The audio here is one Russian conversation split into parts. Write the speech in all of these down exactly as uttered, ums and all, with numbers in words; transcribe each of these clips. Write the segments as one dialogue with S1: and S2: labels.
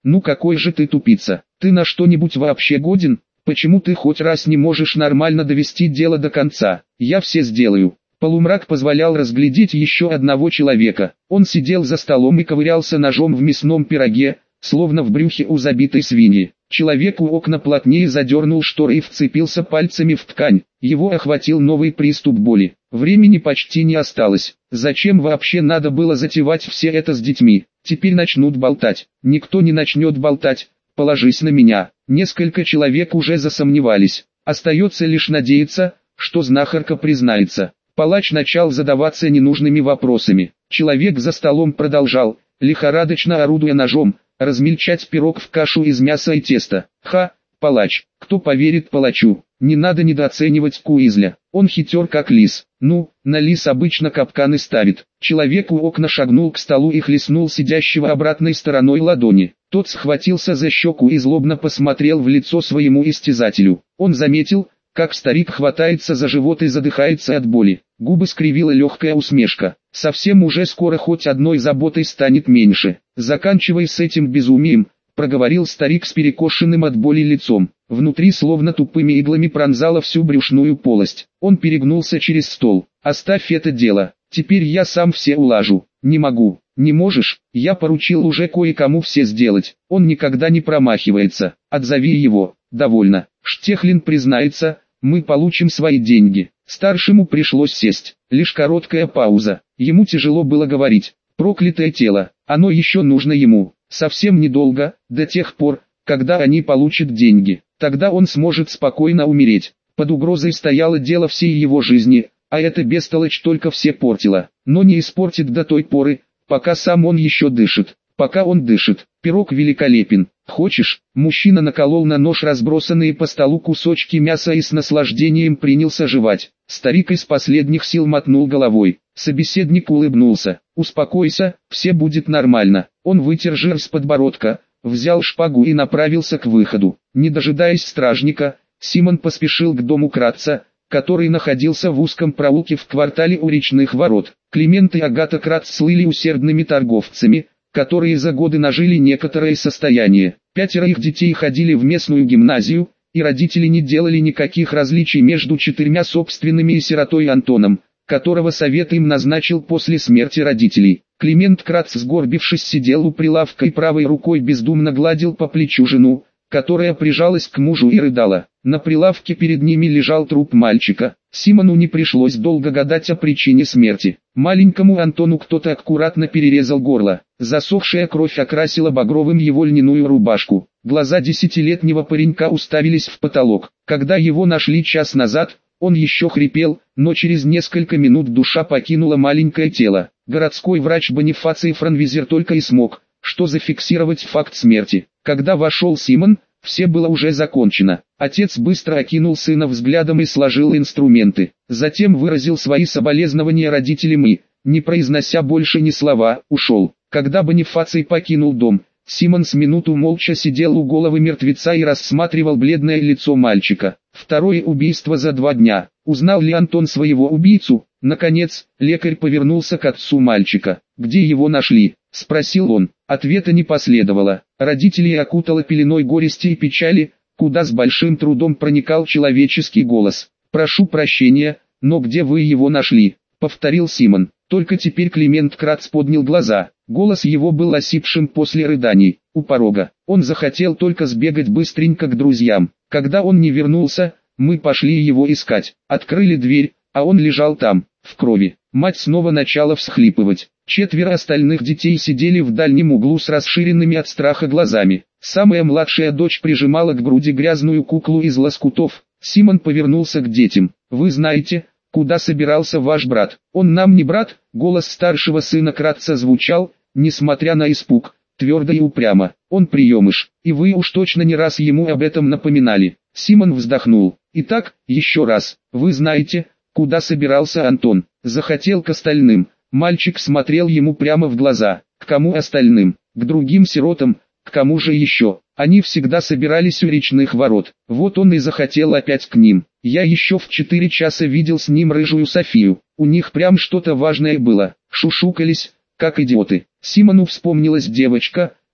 S1: Ну какой же ты тупица, ты на что-нибудь вообще годен? Почему ты хоть раз не можешь нормально довести дело до конца? Я все сделаю. Полумрак позволял разглядеть еще одного человека. Он сидел за столом и ковырялся ножом в мясном пироге, словно в брюхе у забитой свиньи. Человек у окна плотнее задернул шторы и вцепился пальцами в ткань. Его охватил новый приступ боли. Времени почти не осталось. Зачем вообще надо было затевать все это с детьми? Теперь начнут болтать. Никто не начнет болтать. Положись на меня. Несколько человек уже засомневались. Остается лишь надеяться, что знахарка признается. Палач начал задаваться ненужными вопросами. Человек за столом продолжал, лихорадочно орудуя ножом, размельчать пирог в кашу из мяса и теста. Ха, палач, кто поверит палачу? Не надо недооценивать Куизля. Он хитер как лис. Ну, на лис обычно капканы ставит. Человек у окна шагнул к столу и хлестнул сидящего обратной стороной ладони. Тот схватился за щеку и злобно посмотрел в лицо своему истязателю. Он заметил, как старик хватается за живот и задыхается от боли. Губы скривила легкая усмешка. Совсем уже скоро хоть одной заботой станет меньше. Заканчивай с этим безумием, проговорил старик с перекошенным от боли лицом. Внутри словно тупыми иглами пронзала всю брюшную полость. Он перегнулся через стол. Оставь это дело, теперь я сам все улажу. Не могу. Не можешь, я поручил уже кое-кому все сделать. Он никогда не промахивается. Отзови его. Довольно. Штехлин признается, мы получим свои деньги. Старшему пришлось сесть. Лишь короткая пауза. Ему тяжело было говорить. Проклятое тело, оно еще нужно ему. Совсем недолго, до тех пор, когда они получат деньги. Тогда он сможет спокойно умереть. Под угрозой стояло дело всей его жизни, а эта бестолочь только все портила. Но не испортит до той поры, пока сам он еще дышит. Пока он дышит. Пирог великолепен. Хочешь? Мужчина наколол на нож разбросанные по столу кусочки мяса и с наслаждением принялся жевать. Старик из последних сил мотнул головой. Собеседник улыбнулся. Успокойся, все будет нормально. Он вытер жир с подбородка, взял шпагу и направился к выходу. Не дожидаясь стражника, Симон поспешил к дому Кратца, который находился в узком проулке в квартале у речных ворот. Климент и Агата Кратц слыли усердными торговцами, которые за годы нажили некоторое состояние. Пятеро их детей ходили в местную гимназию, и родители не делали никаких различий между четырьмя собственными и сиротой Антоном, которого совет им назначил после смерти родителей. Климент Кратц, сгорбившись, сидел у прилавка и правой рукой бездумно гладил по плечу жену, которая прижалась к мужу и рыдала. На прилавке перед ними лежал труп мальчика. Симону не пришлось долго гадать о причине смерти. Маленькому Антону кто-то аккуратно перерезал горло. Засохшая кровь окрасила багровым его льняную рубашку. Глаза десятилетнего паренька уставились в потолок. Когда его нашли час назад, он еще хрипел, но через несколько минут душа покинула маленькое тело. Городской врач Бонифаций Франвизер только и смог, что зафиксировать факт смерти. Когда вошел Симон, все было уже закончено. Отец быстро окинул сына взглядом и сложил инструменты. Затем выразил свои соболезнования родителям и, не произнося больше ни слова, ушел. Когда Бонифаций покинул дом, Симон с минуту молча сидел у головы мертвеца и рассматривал бледное лицо мальчика. Второе убийство за два дня. Узнал ли Антон своего убийцу? Наконец, лекарь повернулся к отцу мальчика. «Где его нашли?» – спросил он. Ответа не последовало. Родителей окутала пеленой горести и печали, куда с большим трудом проникал человеческий голос. «Прошу прощения, но где вы его нашли?» – повторил Симон. Только теперь Климент Кратц поднял глаза. Голос его был осипшим после рыданий. У порога. Он захотел только сбегать быстренько к друзьям. Когда он не вернулся, мы пошли его искать. Открыли дверь, а он лежал там, в крови. Мать снова начала всхлипывать. Четверо остальных детей сидели в дальнем углу с расширенными от страха глазами. Самая младшая дочь прижимала к груди грязную куклу из лоскутов. Симон повернулся к детям. «Вы знаете, куда собирался ваш брат?» «Он нам не брат», — голос старшего сына Кратца звучал, несмотря на испуг, твердо и упрямо. «Он приемыш, и вы уж точно не раз ему об этом напоминали». Симон вздохнул. «Итак, еще раз, вы знаете, куда собирался Антон?» Захотел к остальным. Мальчик смотрел ему прямо в глаза. «К кому остальным? К другим сиротам, к кому же еще? Они всегда собирались у речных ворот. Вот он и захотел опять к ним. Я еще в четыре часа видел с ним рыжую Софию. У них прям что-то важное было. Шушукались, как идиоты». Симону вспомнилась девочка,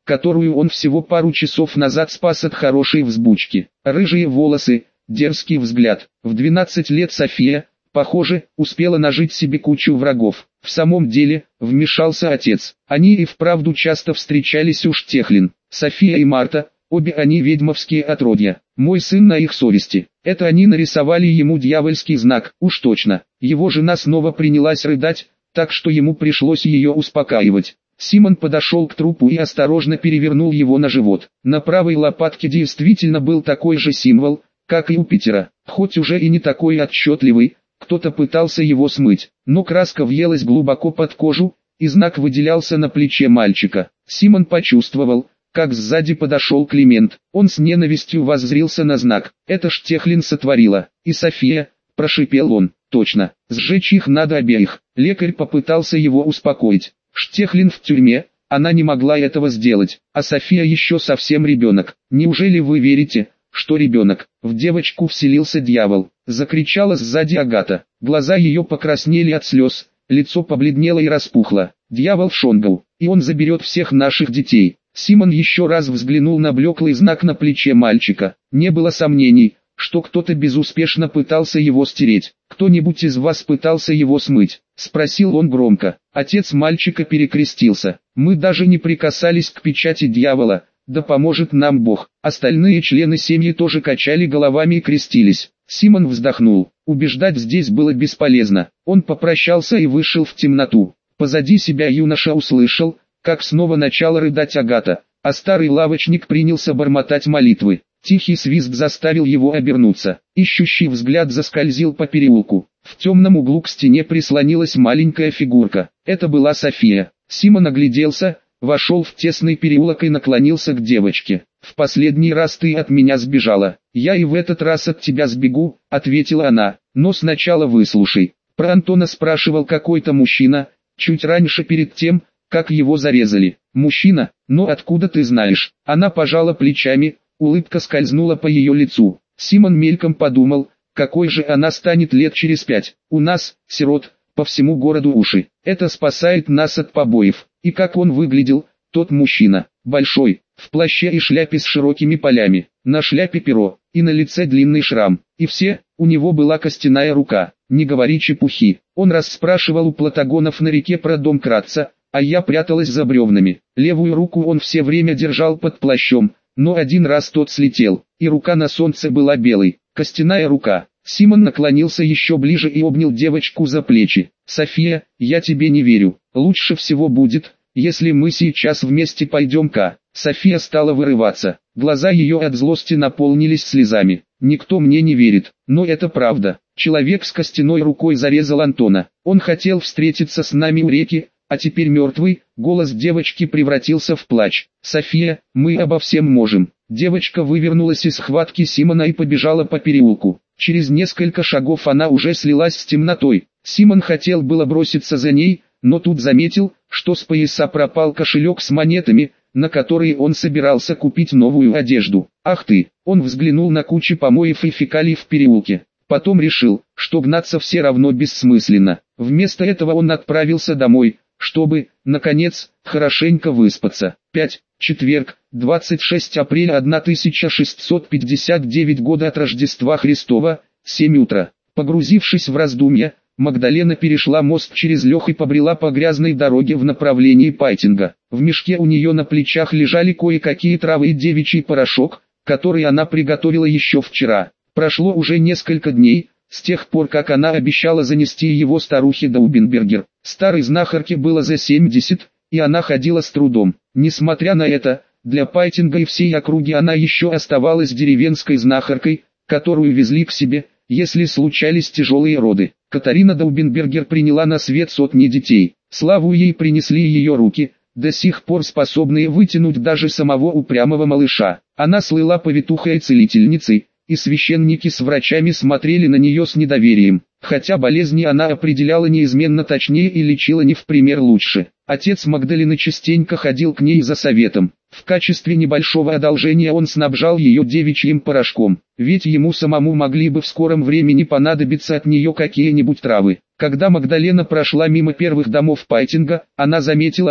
S1: которую он всего пару часов назад спас от хорошей взбучки. Рыжие волосы, дерзкий взгляд. В двенадцать лет София, похоже, успела нажить себе кучу врагов. В самом деле, вмешался отец. Они и вправду часто встречались у Штехлин. София и Марта, обе они ведьмовские отродья. Мой сын на их совести. Это они нарисовали ему дьявольский знак, уж точно. Его жена снова принялась рыдать, так что ему пришлось ее успокаивать. Симон подошел к трупу и осторожно перевернул его на живот. На правой лопатке действительно был такой же символ, как и у Питера, хоть уже и не такой отчетливый. Кто-то пытался его смыть, но краска въелась глубоко под кожу, и знак выделялся на плече мальчика. Симон почувствовал, как сзади подошел Климент. Он с ненавистью воззрился на знак. «Это Штехлин сотворила. И София», – прошипел он. «Точно, сжечь их надо обеих». Лекарь попытался его успокоить. «Штехлин в тюрьме, она не могла этого сделать, а София еще совсем ребенок. Неужели вы верите, что ребенок?» «В девочку вселился дьявол», — закричала сзади Агата. Глаза ее покраснели от слез, лицо побледнело и распухло. «Дьявол Шонгал, и он заберет всех наших детей». Симон еще раз взглянул на блеклый знак на плече мальчика. Не было сомнений, что кто-то безуспешно пытался его стереть. «Кто-нибудь из вас пытался его смыть?» — спросил он громко. Отец мальчика перекрестился. «Мы даже не прикасались к печати дьявола. Да поможет нам Бог». Остальные члены семьи тоже качали головами и крестились. Симон вздохнул. Убеждать здесь было бесполезно. Он попрощался и вышел в темноту. Позади себя юноша услышал, как снова начала рыдать Агата, а старый лавочник принялся бормотать молитвы. Тихий свист заставил его обернуться. Ищущий взгляд заскользил по переулку. В темном углу к стене прислонилась маленькая фигурка. Это была София. Симон огляделся, вошел в тесный переулок и наклонился к девочке. «В последний раз ты от меня сбежала. Я и в этот раз от тебя сбегу», — ответила она. «Но сначала выслушай». Про Антона спрашивал какой-то мужчина, чуть раньше перед тем, как его зарезали. «Мужчина? Но откуда ты знаешь?» Она пожала плечами, улыбка скользнула по ее лицу. Симон мельком подумал, какой же она станет лет через пять. «У нас, сирот, по всему городу уши. Это спасает нас от побоев». И как он выглядел, тот мужчина, большой, в плаще и шляпе с широкими полями, на шляпе перо, и на лице длинный шрам. И все, у него была костяная рука. Не говори чепухи. Он расспрашивал у платагонов на реке про дом Кратца, а я пряталась за бревнами. Левую руку он все время держал под плащом, но один раз тот слетел, и рука на солнце была белой. Костяная рука. Симон наклонился еще ближе и обнял девочку за плечи. «София, я тебе не верю. Лучше всего будет, если мы сейчас вместе пойдем-ка». София стала вырываться. Глаза ее от злости наполнились слезами. «Никто мне не верит, но это правда. Человек с костяной рукой зарезал Антона. Он хотел встретиться с нами у реки, а теперь мертвый». Голос девочки превратился в плач. «София, мы обо всем можем». Девочка вывернулась из схватки Симона и побежала по переулку. Через несколько шагов она уже слилась с темнотой. Симон хотел было броситься за ней, но тут заметил, что с пояса пропал кошелек с монетами, на которые он собирался купить новую одежду. «Ах ты!» Он взглянул на кучу помоев и фекалий в переулке. Потом решил, что гнаться все равно бессмысленно. Вместо этого он отправился домой, чтобы, наконец, хорошенько выспаться. пять. Четверг, двадцать шестого апреля тысяча шестьсот пятьдесят девятого года от Рождества Христова, семь утра. Погрузившись в раздумья, Магдалена перешла мост через Лех и побрела по грязной дороге в направлении Пайтинга. В мешке у нее на плечах лежали кое-какие травы и девичий порошок, который она приготовила еще вчера. Прошло уже несколько дней, с тех пор как она обещала занести его старухе Даубенбергер. Старой знахарке было за семьдесят, и она ходила с трудом. Несмотря на это, для Пайтинга и всей округи она еще оставалась деревенской знахаркой, которую везли к себе, если случались тяжелые роды. Катарина Даубенбергер приняла на свет сотни детей. Славу ей принесли ее руки, до сих пор способные вытянуть даже самого упрямого малыша. Она слыла повитухой и целительницей, и священники с врачами смотрели на нее с недоверием, хотя болезни она определяла неизменно точнее и лечила не в пример лучше. Отец Магдалены частенько ходил к ней за советом. В качестве небольшого одолжения он снабжал ее девичьим порошком, ведь ему самому могли бы в скором времени понадобиться от нее какие-нибудь травы. Когда Магдалена прошла мимо первых домов Пайтинга, она заметила,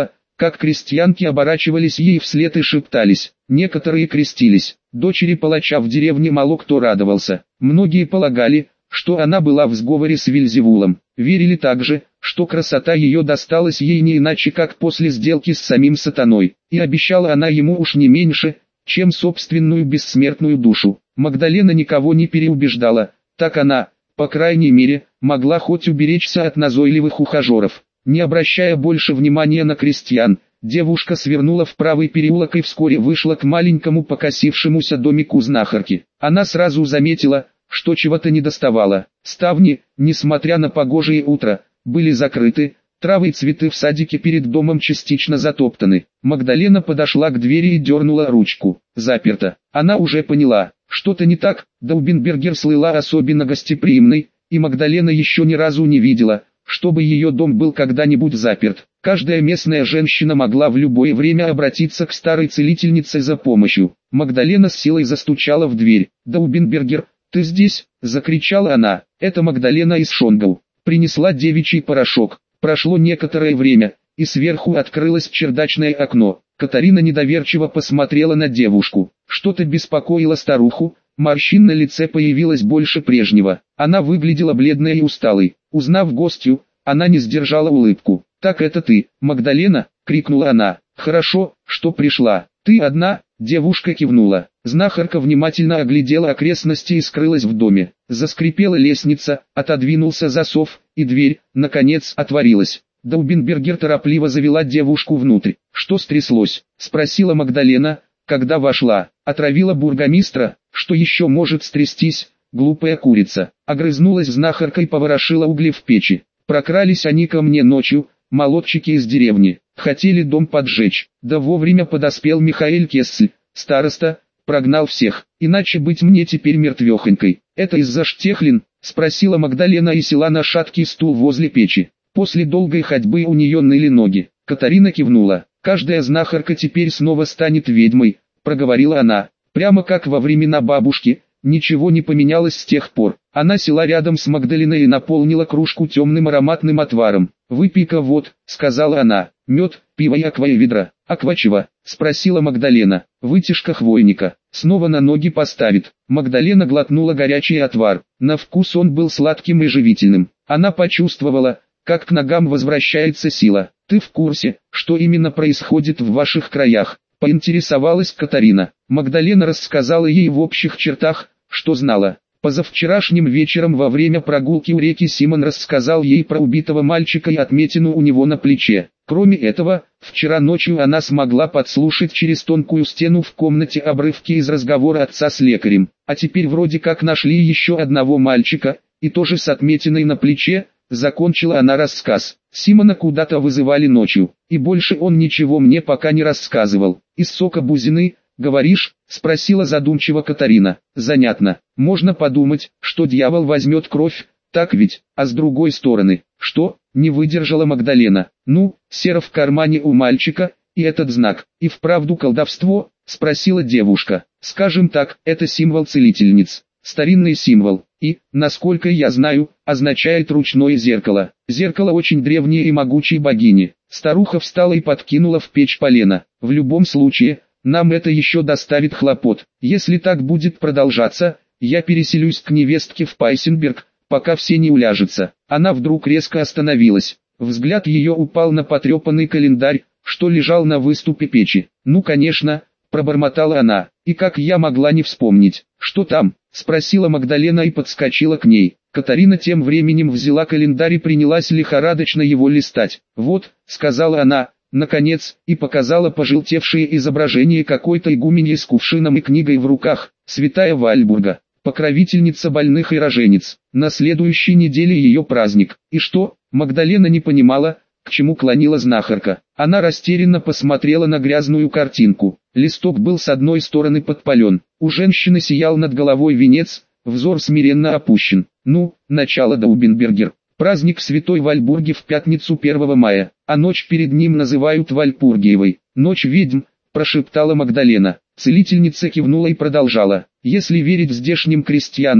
S1: как крестьянки оборачивались ей вслед и шептались. Некоторые крестились. Дочери палача в деревне мало кто радовался. Многие полагали, что она была в сговоре с Вельзевулом. Верили также, что красота ее досталась ей не иначе как после сделки с самим сатаной. И обещала она ему уж не меньше, чем собственную бессмертную душу. Магдалена никого не переубеждала. Так она, по крайней мере, могла хоть уберечься от назойливых ухажеров. Не обращая больше внимания на крестьян, девушка свернула в правый переулок и вскоре вышла к маленькому покосившемуся домику знахарки. Она сразу заметила, что чего-то недоставало. Ставни, несмотря на погожее утро, были закрыты, травы и цветы в садике перед домом частично затоптаны. Магдалена подошла к двери и дернула ручку. Заперто. Она уже поняла, что-то не так. Даубенбергер слыла особенно гостеприимной, и Магдалена еще ни разу не видела, чтобы ее дом был когда-нибудь заперт. Каждая местная женщина могла в любое время обратиться к старой целительнице за помощью. Магдалена с силой застучала в дверь. «Даубенбергер, ты здесь?» – закричала она. Это Магдалена из Шонгау. Принесла девичий порошок. Прошло некоторое время, и сверху открылось чердачное окно. Катарина недоверчиво посмотрела на девушку. Что-то беспокоило старуху, морщин на лице появилось больше прежнего. Она выглядела бледной и усталой. Узнав гостью, она не сдержала улыбку. «Так это ты, Магдалена?» – крикнула она. «Хорошо, что пришла. Ты одна?» – девушка кивнула. Знахарка внимательно оглядела окрестности и скрылась в доме. Заскрипела лестница, отодвинулся засов, и дверь, наконец, отворилась. Даубенбергер торопливо завела девушку внутрь. «Что стряслось?» – спросила Магдалена, когда вошла. «Отравила бургомистра? Что еще может стрястись, глупая курица?» Огрызнулась знахарка и поворошила угли в печи. «Прокрались они ко мне ночью, молодчики из деревни. Хотели дом поджечь. Да вовремя подоспел Михаэль Кессель, староста, прогнал всех. Иначе быть мне теперь мертвехонькой». «Это из-за Штехлин?» – спросила Магдалена и села на шаткий стул возле печи. После долгой ходьбы у нее ныли ноги. Катарина кивнула. «Каждая знахарка теперь снова станет ведьмой», – проговорила она. «Прямо как во времена бабушки, ничего не поменялось с тех пор». Она села рядом с Магдаленой и наполнила кружку темным ароматным отваром. «Выпей-ка вот», — сказала она, — «мед, пиво и акваведра». «Аква чего?» — спросила Магдалена. «Вытяжка хвойника. Снова на ноги поставит». Магдалена глотнула горячий отвар. На вкус он был сладким и живительным. Она почувствовала, как к ногам возвращается сила. «Ты в курсе, что именно происходит в ваших краях?» — поинтересовалась Катарина. Магдалена рассказала ей в общих чертах, что знала. Позавчерашним вечером во время прогулки у реки Симон рассказал ей про убитого мальчика и отметину у него на плече. Кроме этого, вчера ночью она смогла подслушать через тонкую стену в комнате обрывки из разговора отца с лекарем. А теперь вроде как нашли еще одного мальчика, и тоже с отметиной на плече, закончила она рассказ. Симона куда-то вызывали ночью, и больше он ничего мне пока не рассказывал. «Из сока бузины, говоришь?» — спросила задумчиво Катарина. «Занятно. Можно подумать, что дьявол возьмет кровь, так ведь? А с другой стороны, что?» — не выдержала Магдалена. «Ну, сера в кармане у мальчика, и этот знак, и вправду колдовство?» — спросила девушка. «Скажем так, это символ целительниц. Старинный символ, и, насколько я знаю, означает ручное зеркало. Зеркало очень древнее и могучей богини». Старуха встала и подкинула в печь полено. «В любом случае, нам это еще доставит хлопот. Если так будет продолжаться, я переселюсь к невестке в Пайсенберг, пока все не уляжутся». Она вдруг резко остановилась. Взгляд ее упал на потрепанный календарь, что лежал на выступе печи. «Ну конечно», — пробормотала она. «И как я могла не вспомнить?» «Что там?» — спросила Магдалена и подскочила к ней. Катарина тем временем взяла календарь и принялась лихорадочно его листать. «Вот», — сказала она, наконец, и показала пожелтевшее изображение какой-то игуменьи с кувшином и книгой в руках. «Святая Вальбурга, покровительница больных и роженец. На следующей неделе ее праздник». «И что?» — Магдалена не понимала, к чему клонила знахарка. Она растерянно посмотрела на грязную картинку. Листок был с одной стороны подпален. У женщины сиял над головой венец, взор смиренно опущен. «Ну, начало Даубенбергер. Праздник Святой Вальбурги в пятницу первого мая, а ночь перед ним называют Вальпургиевой. Ночь ведьм», — прошептала Магдалена. Целительница кивнула и продолжала. «Если верить здешним крестьянам,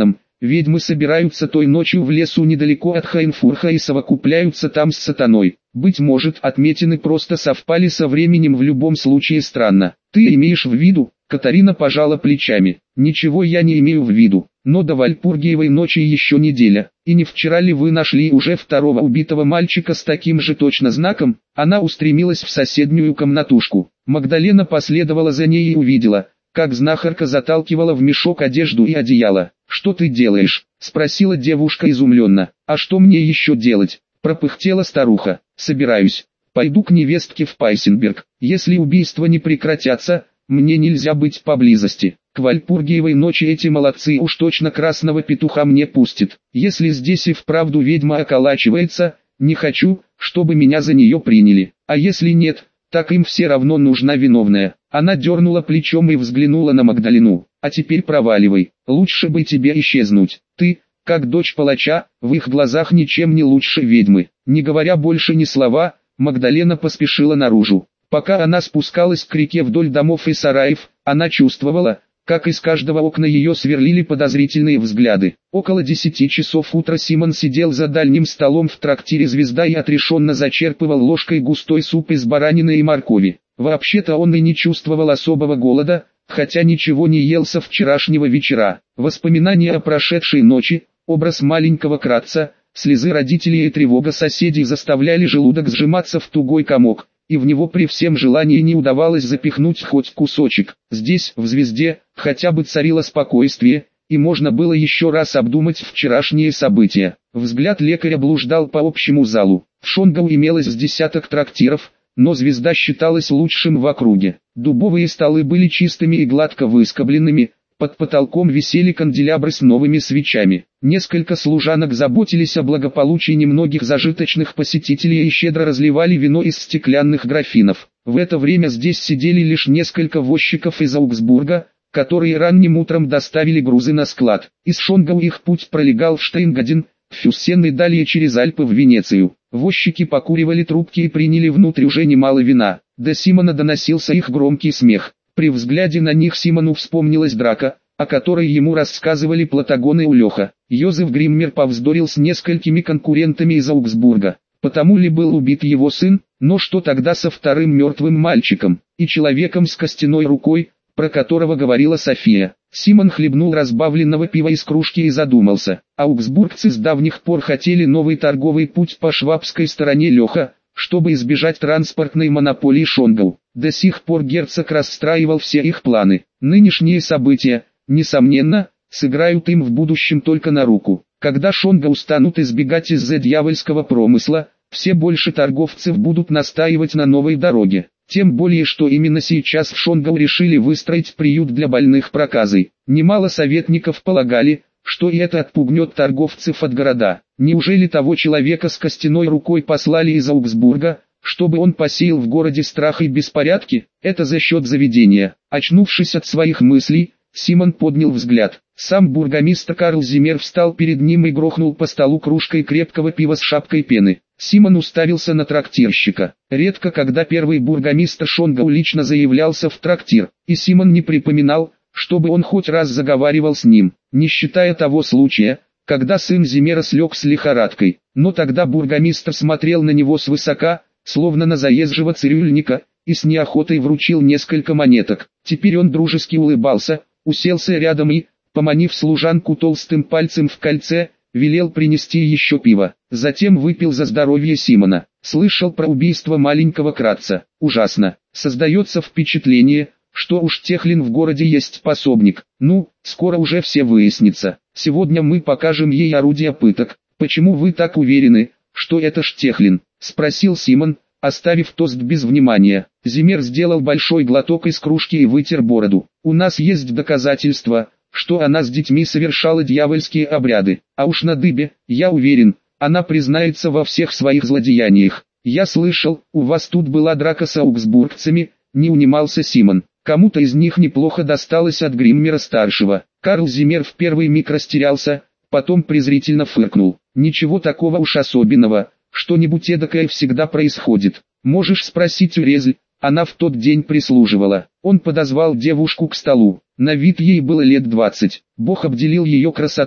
S1: Ведьмы собираются той ночью в лесу недалеко от Хайнфурха и совокупляются там с сатаной. Быть может, отметины просто совпали со временем, в любом случае странно. Ты имеешь в виду? Катарина пожала плечами. Ничего я не имею в виду. Но до Вальпургиевой ночи еще неделя. И не вчера ли вы нашли уже второго убитого мальчика с таким же точно знаком? Она устремилась в соседнюю комнатушку. Магдалена последовала за ней и увидела, как знахарка заталкивала в мешок одежду и одеяло. «Что ты делаешь?» – спросила девушка изумленно. «А что мне еще делать?» – пропыхтела старуха. «Собираюсь. Пойду к невестке в Пайсенберг. Если убийства не прекратятся, мне нельзя быть поблизости. К Вальпургиевой ночи эти молодцы уж точно красного петуха мне пустят. Если здесь и вправду ведьма околачивается, не хочу, чтобы меня за нее приняли. А если нет, так им все равно нужна виновная». Она дернула плечом и взглянула на Магдалену. «А теперь проваливай, лучше бы тебе исчезнуть. Ты, как дочь палача, в их глазах ничем не лучше ведьмы». Не говоря больше ни слова, Магдалена поспешила наружу. Пока она спускалась к реке вдоль домов и сараев, она чувствовала, как из каждого окна ее сверлили подозрительные взгляды. Около десяти часов утра Симон сидел за дальним столом в трактире «Звезда» и отрешенно зачерпывал ложкой густой суп из баранины и моркови. Вообще-то он и не чувствовал особого голода, хотя ничего не ел со вчерашнего вечера. Воспоминания о прошедшей ночи, образ маленького Кратца, слезы родителей и тревога соседей заставляли желудок сжиматься в тугой комок, и в него при всем желании не удавалось запихнуть хоть кусочек. Здесь, в «Звезде», хотя бы царило спокойствие, и можно было еще раз обдумать вчерашние события. Взгляд лекаря блуждал по общему залу. В Шонгау имелось с десяток трактиров, но «Звезда» считалась лучшим в округе. Дубовые столы были чистыми и гладко выскобленными, под потолком висели канделябры с новыми свечами. Несколько служанок заботились о благополучии немногих зажиточных посетителей и щедро разливали вино из стеклянных графинов. В это время здесь сидели лишь несколько возчиков из Аугсбурга, которые ранним утром доставили грузы на склад. Из Шонгау их путь пролегал в Штейнгаден, в Фюссен и далее через Альпы в Венецию. Возчики покуривали трубки и приняли внутрь уже немало вина. До Симона доносился их громкий смех. При взгляде на них Симону вспомнилась драка, о которой ему рассказывали Платагон и Улеха. Йозеф Гриммер повздорил с несколькими конкурентами из Аугсбурга. Потому ли был убит его сын, но что тогда со вторым мертвым мальчиком и человеком с костяной рукой, про которого говорила София? Симон хлебнул разбавленного пива из кружки и задумался. Аугсбургцы с давних пор хотели новый торговый путь по швабской стороне Леха, чтобы избежать транспортной монополии Шонгау. До сих пор герцог расстраивал все их планы. Нынешние события, несомненно, сыграют им в будущем только на руку. Когда Шонгау станут избегать из-за дьявольского промысла, все больше торговцев будут настаивать на новой дороге. Тем более, что именно сейчас в Шонгау решили выстроить приют для больных проказой. Немало советников полагали, что и это отпугнет торговцев от города. Неужели того человека с костяной рукой послали из Аугсбурга, чтобы он посеял в городе страх и беспорядки? Это за счет заведения. Очнувшись от своих мыслей, Симон поднял взгляд. Сам бургомистр Карл Зиммер встал перед ним и грохнул по столу кружкой крепкого пива с шапкой пены. Симон уставился на трактирщика. Редко когда первый бургомистр Шонгау лично заявлялся в трактир, и Симон не припоминал, чтобы он хоть раз заговаривал с ним, не считая того случая, когда сын Зиммера слег с лихорадкой. Но тогда бургомистр смотрел на него свысока, словно на заезжего цирюльника, и с неохотой вручил несколько монеток. Теперь он дружески улыбался, уселся рядом и, поманив служанку толстым пальцем в кольце, велел принести еще пиво. Затем выпил за здоровье Симона. Слышал про убийство маленького Кратца. Ужасно. Создается впечатление, что уж Техлин в городе есть пособник. Ну, скоро уже все выяснится. Сегодня мы покажем ей орудия пыток. Почему вы так уверены, что это Штехлин? Спросил Симон, оставив тост без внимания. Зиммер сделал большой глоток из кружки и вытер бороду. У нас есть доказательства, что она с детьми совершала дьявольские обряды. А уж на дыбе, я уверен, она признается во всех своих злодеяниях. Я слышал, у вас тут была драка с аугсбургцами, не унимался Симон. Кому-то из них неплохо досталось от Гриммера-старшего. Карл Зиммер в первый миг растерялся, потом презрительно фыркнул. Ничего такого уж особенного, что-нибудь эдакое всегда происходит. Можешь спросить у Резль, она в тот день прислуживала. Он подозвал девушку к столу. На вид ей было лет двадцать. Бог обделил ее красотой,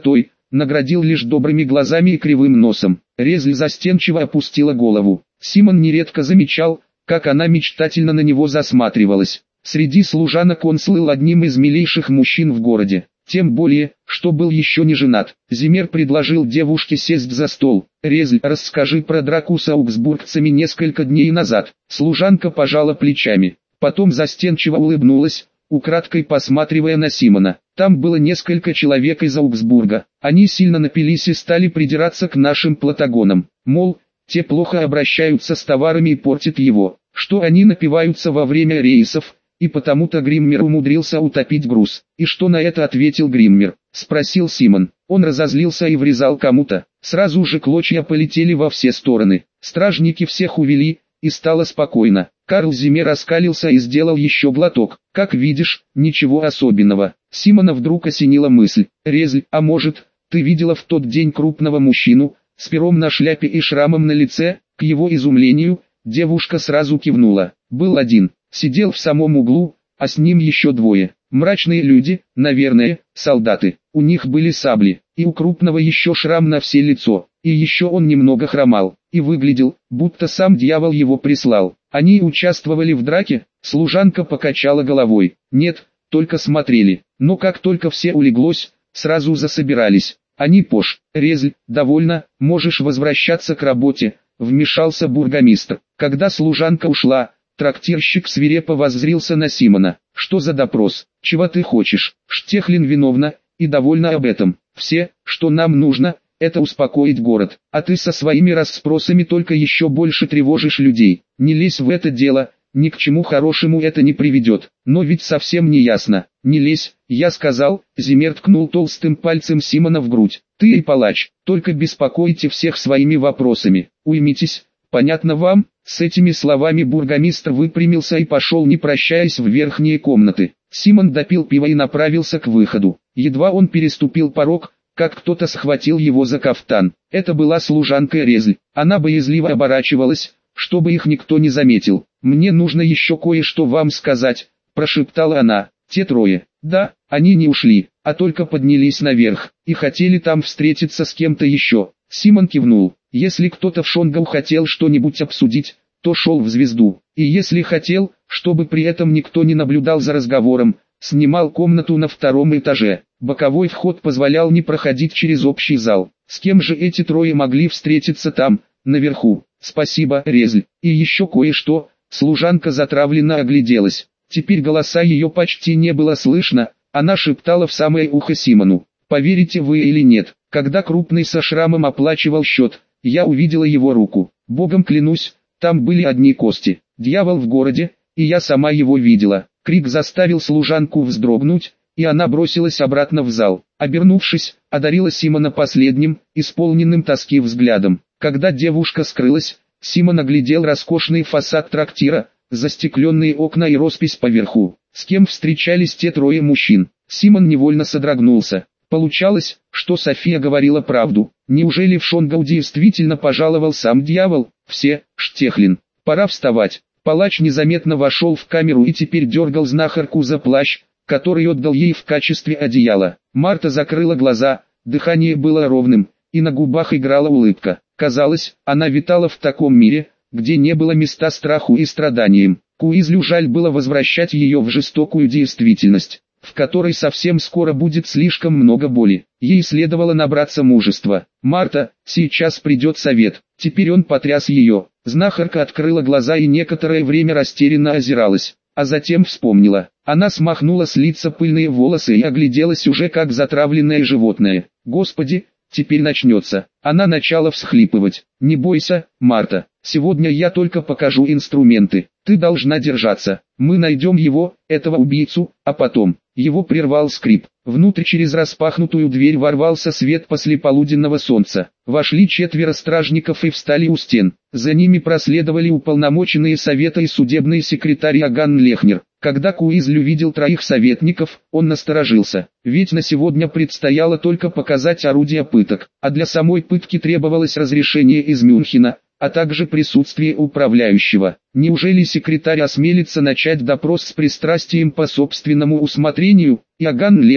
S1: наградил лишь добрыми глазами и кривым носом. Резль застенчиво опустила голову. Симон нередко замечал, как она мечтательно на него засматривалась. Среди служанок он слыл одним из милейших мужчин в городе. Тем более, что был еще не женат. Зимер предложил девушке сесть за стол. «Резль, расскажи про драку с аугсбургцами несколько дней назад». Служанка пожала плечами. Потом застенчиво улыбнулась, украдкой посматривая на Симона. Там было несколько человек из Аугсбурга. Они сильно напились и стали придираться к нашим платагонам. Мол, те плохо обращаются с товарами и портят его. Что они напиваются во время рейсов, и потому-то Гриммер умудрился утопить груз. «И что на это ответил Гриммер?» — спросил Симон. Он разозлился и врезал кому-то. Сразу же клочья полетели во все стороны. Стражники всех увели, и стало спокойно. Карл Зимер оскалился и сделал еще глоток. «Как видишь, ничего особенного». Симона вдруг осенила мысль. «Резль, а может, ты видела в тот день крупного мужчину, с пером на шляпе и шрамом на лице?» К его изумлению, девушка сразу кивнула. «Был один. Сидел в самом углу, а с ним еще двое. Мрачные люди, наверное, солдаты. У них были сабли, и у крупного еще шрам на все лицо. И еще он немного хромал, и выглядел, будто сам дьявол его прислал. Они участвовали в драке?» Служанка покачала головой. «Нет, только смотрели. Но как только все улеглось, сразу засобирались. Они пош. Резль, довольно, можешь возвращаться к работе», вмешался бургомистр. Когда служанка ушла, трактирщик свирепо воззрился на Симона. «Что за допрос? Чего ты хочешь?» «Штехлин виновна, и довольна об этом. Все, что нам нужно, это успокоить город. А ты со своими расспросами только еще больше тревожишь людей. Не лезь в это дело, ни к чему хорошему это не приведет. Но ведь совсем не ясно». «Не лезь, я сказал», Зимер ткнул толстым пальцем Симона в грудь. «Ты и палач, только беспокойте всех своими вопросами. Уймитесь, понятно вам?» С этими словами бургомистр выпрямился и пошел, не прощаясь, в верхние комнаты. Симон допил пиво и направился к выходу. Едва он переступил порог, как кто-то схватил его за кафтан. Это была служанка Резль. Она боязливо оборачивалась, чтобы их никто не заметил. «Мне нужно еще кое-что вам сказать», – прошептала она. «Те трое, да, они не ушли, а только поднялись наверх, и хотели там встретиться с кем-то еще». Симон кивнул. Если кто-то в Шонгау хотел что-нибудь обсудить, то шел в «Звезду», и если хотел, чтобы при этом никто не наблюдал за разговором, снимал комнату на втором этаже. Боковой вход позволял не проходить через общий зал. С кем же эти трое могли встретиться там, наверху? «Спасибо, Резль, и еще кое-что». Служанка затравленно огляделась. Теперь голоса ее почти не было слышно, она шептала в самое ухо Симону. «Поверите вы или нет, когда крупный со шрамом оплачивал счет, я увидела его руку. Богом клянусь, там были одни кости. Дьявол в городе, и я сама его видела». Крик заставил служанку вздрогнуть, и она бросилась обратно в зал. Обернувшись, одарила Симона последним, исполненным тоски взглядом. Когда девушка скрылась, Симон оглядел роскошный фасад трактира, застекленные окна и роспись поверху. С кем встречались те трое мужчин? Симон невольно содрогнулся. Получалось, что София говорила правду. Неужели в Шонгау действительно пожаловал сам дьявол? Все, Штехлин. Пора вставать. Палач незаметно вошел в камеру и теперь дергал знахарку за плащ, который отдал ей в качестве одеяла. Марта закрыла глаза, дыхание было ровным, и на губах играла улыбка. Казалось, она витала в таком мире, где не было места страху и страданиям. Куизлю жаль было возвращать ее в жестокую действительность, в которой совсем скоро будет слишком много боли. Ей следовало набраться мужества. «Марта, сейчас придет совет». Теперь он потряс ее. Знахарка открыла глаза и некоторое время растерянно озиралась, а затем вспомнила. Она смахнула с лица пыльные волосы и огляделась уже как затравленное животное. «Господи, теперь начнется». Она начала всхлипывать. «Не бойся, Марта, сегодня я только покажу инструменты. Ты должна держаться. Мы найдем его, этого убийцу, а потом...» Его прервал скрип. Внутрь через распахнутую дверь ворвался свет послеполуденного солнца. Вошли четверо стражников и встали у стен. За ними проследовали уполномоченные совета и судебный секретарь Иоганн Лехнер. Когда Куизль увидел троих советников, он насторожился. Ведь на сегодня предстояло только показать орудия пыток, а для самой пытки требовалось разрешение из Мюнхена, а также присутствие управляющего. Неужели секретарь осмелится начать допрос с пристрастием по собственному усмотрению? Иоганн Лехнер,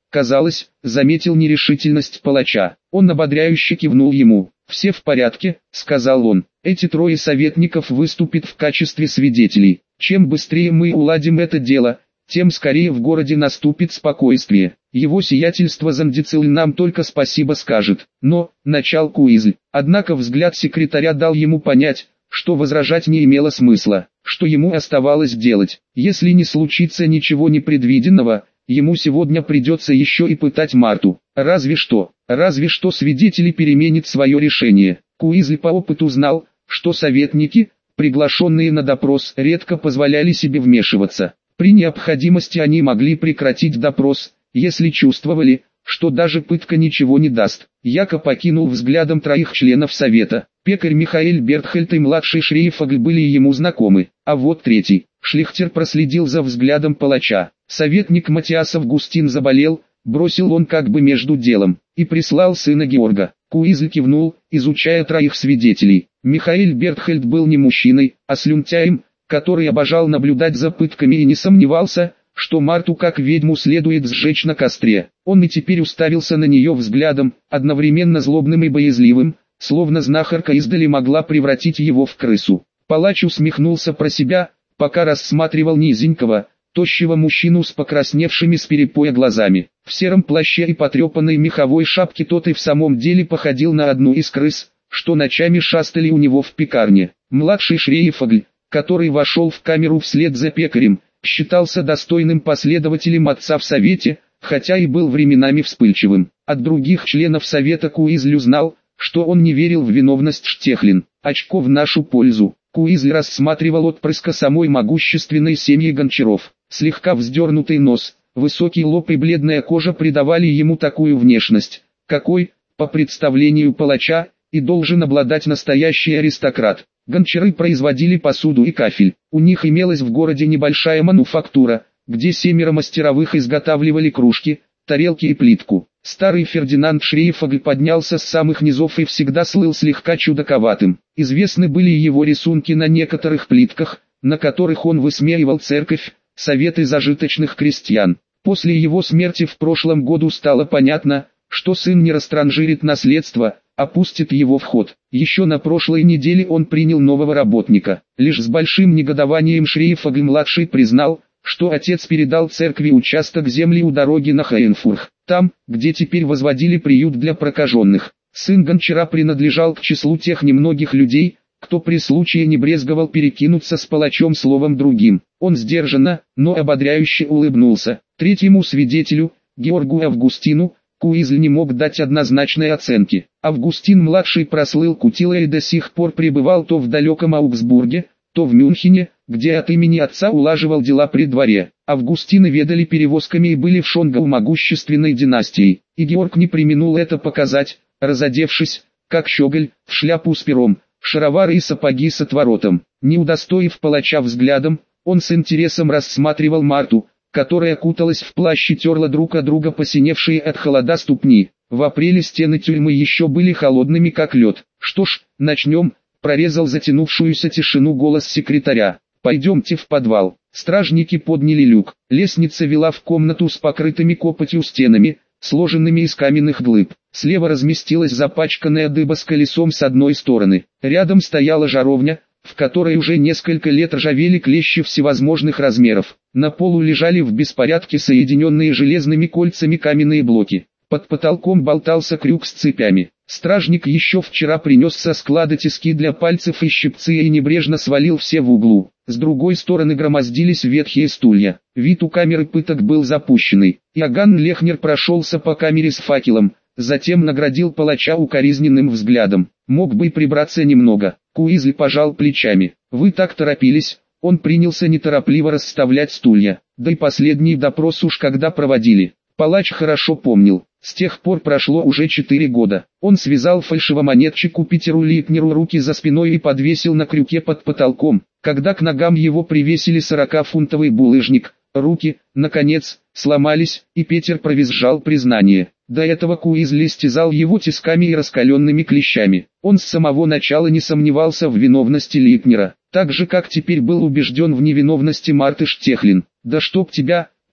S1: казалось, заметил нерешительность палача. Он ободряюще кивнул ему. «Все в порядке», — сказал он. «Эти трое советников выступят в качестве свидетелей. Чем быстрее мы уладим это дело, тем скорее в городе наступит спокойствие. Его сиятельство Зандициль нам только спасибо скажет». Но, начал Куизль. Однако взгляд секретаря дал ему понять, что возражать не имело смысла. Что ему оставалось делать? Если не случится ничего непредвиденного, ему сегодня придется еще и пытать Марту. Разве что, разве что свидетели переменят свое решение. Куизль по опыту знал, что советники, приглашенные на допрос, редко позволяли себе вмешиваться. При необходимости они могли прекратить допрос, если чувствовали, что даже пытка ничего не даст. Яко покинул взглядом троих членов совета. Пекарь Михаэль Бертхельд и младший Шрейфагль были ему знакомы, а вот третий. Шлихтер проследил за взглядом палача. Советник Матиас Августин заболел, бросил он как бы между делом, и прислал сына Георга. Куизль кивнул, изучая троих свидетелей. Михаэль Бертхельд был не мужчиной, а слюнтяем, который обожал наблюдать за пытками и не сомневался, что Марту как ведьму следует сжечь на костре. Он и теперь уставился на нее взглядом, одновременно злобным и боязливым, словно знахарка издали могла превратить его в крысу. Палач усмехнулся про себя, пока рассматривал низенького, тощего мужчину с покрасневшими с перепоя глазами. В сером плаще и потрепанной меховой шапке тот и в самом деле походил на одну из крыс, что ночами шастали у него в пекарне. Младший Шрейфагль, который вошел в камеру вслед за пекарем, считался достойным последователем отца в совете, хотя и был временами вспыльчивым. От других членов совета Куизль узнал, что он не верил в виновность Штехлин. Очко в нашу пользу. Куизль рассматривал отпрыска самой могущественной семьи Гончаров. Слегка вздернутый нос, высокий лоб и бледная кожа придавали ему такую внешность, какой, по представлению палача, и должен обладать настоящий аристократ. Гончары производили посуду и кафель. У них имелась в городе небольшая мануфактура, где семеро мастеровых изготавливали кружки, тарелки и плитку. Старый Фердинанд Шрейфагль поднялся с самых низов и всегда слыл слегка чудаковатым. Известны были его рисунки на некоторых плитках, на которых он высмеивал церковь, советы зажиточных крестьян. После его смерти в прошлом году стало понятно, что сын не растранжирит наследство, а пустит его в ход. Еще на прошлой неделе он принял нового работника. Лишь с большим негодованием Шрейфагль-младший признал, что отец передал церкви участок земли у дороги на Хайенфурх, там, где теперь возводили приют для прокаженных. Сын Гончара принадлежал к числу тех немногих людей, кто при случае не брезговал перекинуться с палачом словом другим. Он сдержанно, но ободряюще улыбнулся. Третьему свидетелю, Георгу Августину, Куизль не мог дать однозначной оценки. Августин-младший прослыл кутилой и до сих пор пребывал то в далеком Аугсбурге, то в Мюнхене, где от имени отца улаживал дела при дворе. Августины ведали перевозками и были в Шонгау могущественной династией, и Георг не преминул это показать, разодевшись, как щеголь, в шляпу с пером, шаровары и сапоги с отворотом. Не удостоив палача взглядом, он с интересом рассматривал Марту, которая куталась в плащ и терла друг от друга посиневшие от холода ступни. В апреле стены тюрьмы еще были холодными как лед. «Что ж, начнем», — прорезал затянувшуюся тишину голос секретаря. «Пойдемте в подвал». Стражники подняли люк. Лестница вела в комнату с покрытыми копотью стенами, сложенными из каменных глыб. Слева разместилась запачканная дыба с колесом с одной стороны. Рядом стояла жаровня, в которой уже несколько лет ржавели клещи всевозможных размеров. На полу лежали в беспорядке соединенные железными кольцами каменные блоки. Под потолком болтался крюк с цепями. Стражник еще вчера принес со склада тиски для пальцев и щипцы и небрежно свалил все в углу. С другой стороны громоздились ветхие стулья. Вид у камеры пыток был запущенный. Иоганн Лехнер прошелся по камере с факелом, затем наградил палача укоризненным взглядом. Мог бы и прибраться немного. Куизль пожал плечами. Вы так торопились. Он принялся неторопливо расставлять стулья. Да и последний допрос уж когда проводили. Палач хорошо помнил. С тех пор прошло уже четыре года. Он связал фальшивомонетчику Питеру Липнеру руки за спиной и подвесил на крюке под потолком. Когда к ногам его привесили сорокафунтовый булыжник, руки, наконец, сломались, и Питер провизжал признание. До этого Куизль истязал его тисками и раскаленными клещами. Он с самого начала не сомневался в виновности Липнера, так же как теперь был убежден в невиновности Марты Штехлин. «Да чтоб тебя!»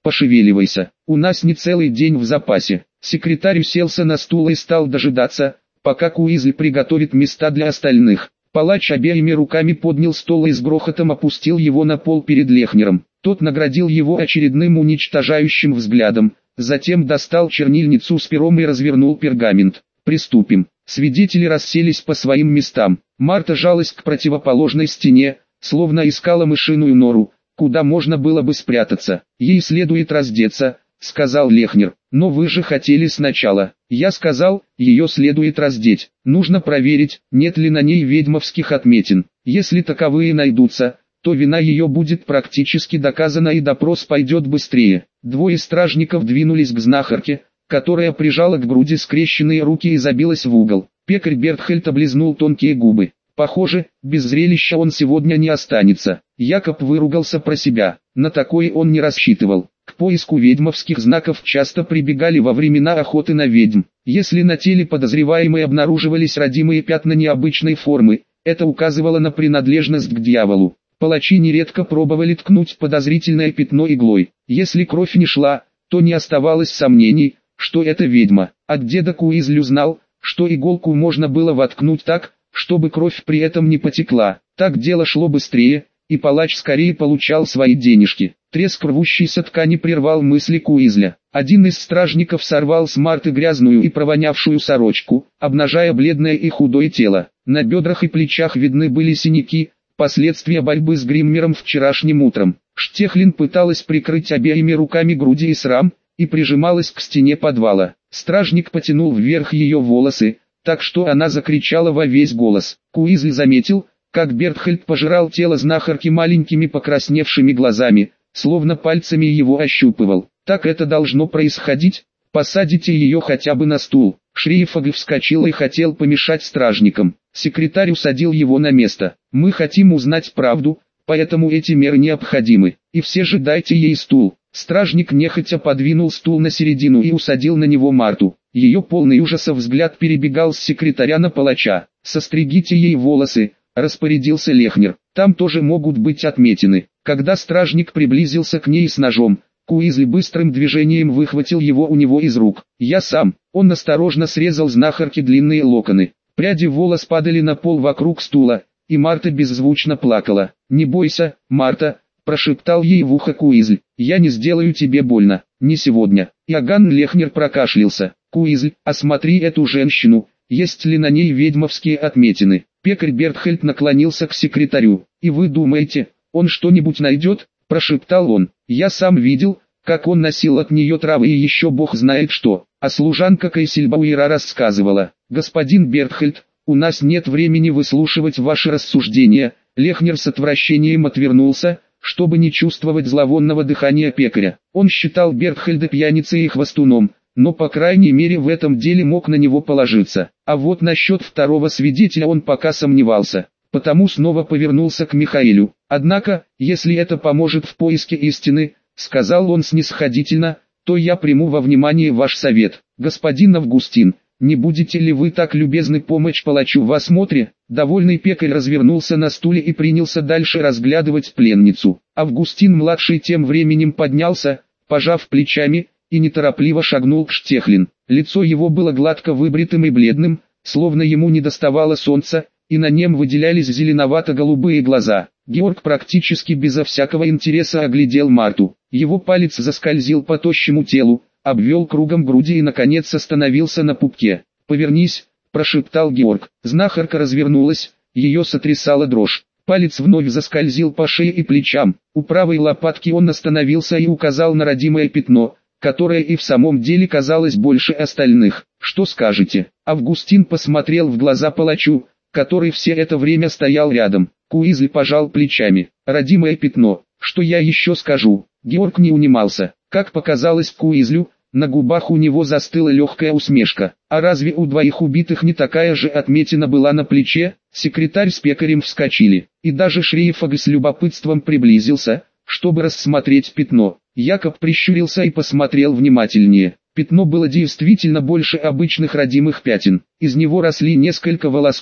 S1: Пошевеливайся, у нас не целый день в запасе. Секретарь уселся на стул и стал дожидаться, пока Куизли приготовит места для остальных. Палач обеими руками поднял стол и с грохотом опустил его на пол перед Лехнером. Тот наградил его очередным уничтожающим взглядом, затем достал чернильницу с пером и развернул пергамент. «Приступим». Свидетели расселись по своим местам. Марта жалась к противоположной стене, словно искала мышиную нору, куда можно было бы спрятаться. «Ей следует раздеться», — сказал Лехнер. «Но вы же хотели сначала». «Я сказал, ее следует раздеть. Нужно проверить, нет ли на ней ведьмовских отметин. Если таковые найдутся, то вина ее будет практически доказана и допрос пойдет быстрее». Двое стражников двинулись к знахарке, которая прижала к груди скрещенные руки и забилась в угол. Пекарь Бертхельд облизнул тонкие губы. Похоже, без зрелища он сегодня не останется. Якоб выругался про себя. На такое он не рассчитывал. К поиску ведьмовских знаков часто прибегали во времена охоты на ведьм. Если на теле подозреваемой обнаруживались родимые пятна необычной формы, это указывало на принадлежность к дьяволу. Палачи нередко пробовали ткнуть подозрительное пятно иглой. Если кровь не шла, то не оставалось сомнений, что это ведьма. От деда Куизли узнал, что иголку можно было воткнуть так, чтобы кровь при этом не потекла. Так дело шло быстрее, и палач скорее получал свои денежки. Треск рвущейся ткани прервал мысли Куизля. Один из стражников сорвал с Марты грязную и провонявшую сорочку, обнажая бледное и худое тело. На бедрах и плечах видны были синяки, последствия борьбы с Гриммером вчерашним утром. Штехлин пыталась прикрыть обеими руками груди и срам, и прижималась к стене подвала. Стражник потянул вверх ее волосы, так что она закричала во весь голос. Куизли заметил, как Бертхельд пожирал тело знахарки маленькими покрасневшими глазами, словно пальцами его ощупывал. Так это должно происходить? Посадите ее хотя бы на стул. Шриефаг вскочил и хотел помешать стражникам. Секретарь усадил его на место. Мы хотим узнать правду, поэтому эти меры необходимы. И все же дайте ей стул. Стражник нехотя подвинул стул на середину и усадил на него Марту. Ее полный ужаса взгляд перебегал с секретаря на палача. «Состригите ей волосы», — распорядился Лехнер. «Там тоже могут быть отметины». Когда стражник приблизился к ней с ножом, Куизли быстрым движением выхватил его у него из рук. «Я сам». Он осторожно срезал знахарке длинные локоны. Пряди волос падали на пол вокруг стула, и Марта беззвучно плакала. «Не бойся, Марта», — прошептал ей в ухо Куизль. «Я не сделаю тебе больно, не сегодня». Иоганн Лехнер прокашлялся. «Куизль, осмотри эту женщину, есть ли на ней ведьмовские отметины». Пекарь Бертхельд наклонился к секретарю. «И вы думаете, он что-нибудь найдет?» – прошептал он. «Я сам видел, как он носил от нее травы и еще бог знает что». А служанка Кайсельбауэра рассказывала: «Господин Бертхельд, у нас нет времени выслушивать ваши рассуждения». Лехнер с отвращением отвернулся, чтобы не чувствовать зловонного дыхания пекаря. Он считал Бертхельда пьяницей и хвостуном, но по крайней мере в этом деле мог на него положиться. А вот насчет второго свидетеля он пока сомневался, потому снова повернулся к Михаилу. «Однако, если это поможет в поиске истины, — сказал он снисходительно, — то я приму во внимание ваш совет. Господин Августин, не будете ли вы так любезны помочь палачу в осмотре?» Довольный пекарь развернулся на стуле и принялся дальше разглядывать пленницу. Августин-младший тем временем поднялся, пожав плечами, и неторопливо шагнул к Штехлин. Лицо его было гладко выбритым и бледным, словно ему недоставало солнца, и на нем выделялись зеленовато-голубые глаза. Георг практически безо всякого интереса оглядел Марту. Его палец заскользил по тощему телу, обвел кругом груди и наконец остановился на пупке. «Повернись», — прошептал Георг. Знахарка развернулась, ее сотрясала дрожь. Палец вновь заскользил по шее и плечам. У правой лопатки он остановился и указал на родимое пятно, которое и в самом деле казалось больше остальных. «Что скажете?» Августин посмотрел в глаза палачу, который все это время стоял рядом. Куизли пожал плечами. «Родимое пятно. Что я еще скажу?» Георг не унимался. Как показалось Куизлю, на губах у него застыла легкая усмешка. «А разве у двоих убитых не такая же отметина была на плече?» Секретарь с пекарем вскочили, и даже Шриефаг с любопытством приблизился, чтобы рассмотреть пятно. Якоб прищурился и посмотрел внимательнее. Пятно было действительно больше обычных родимых пятен. Из него росли несколько волосков,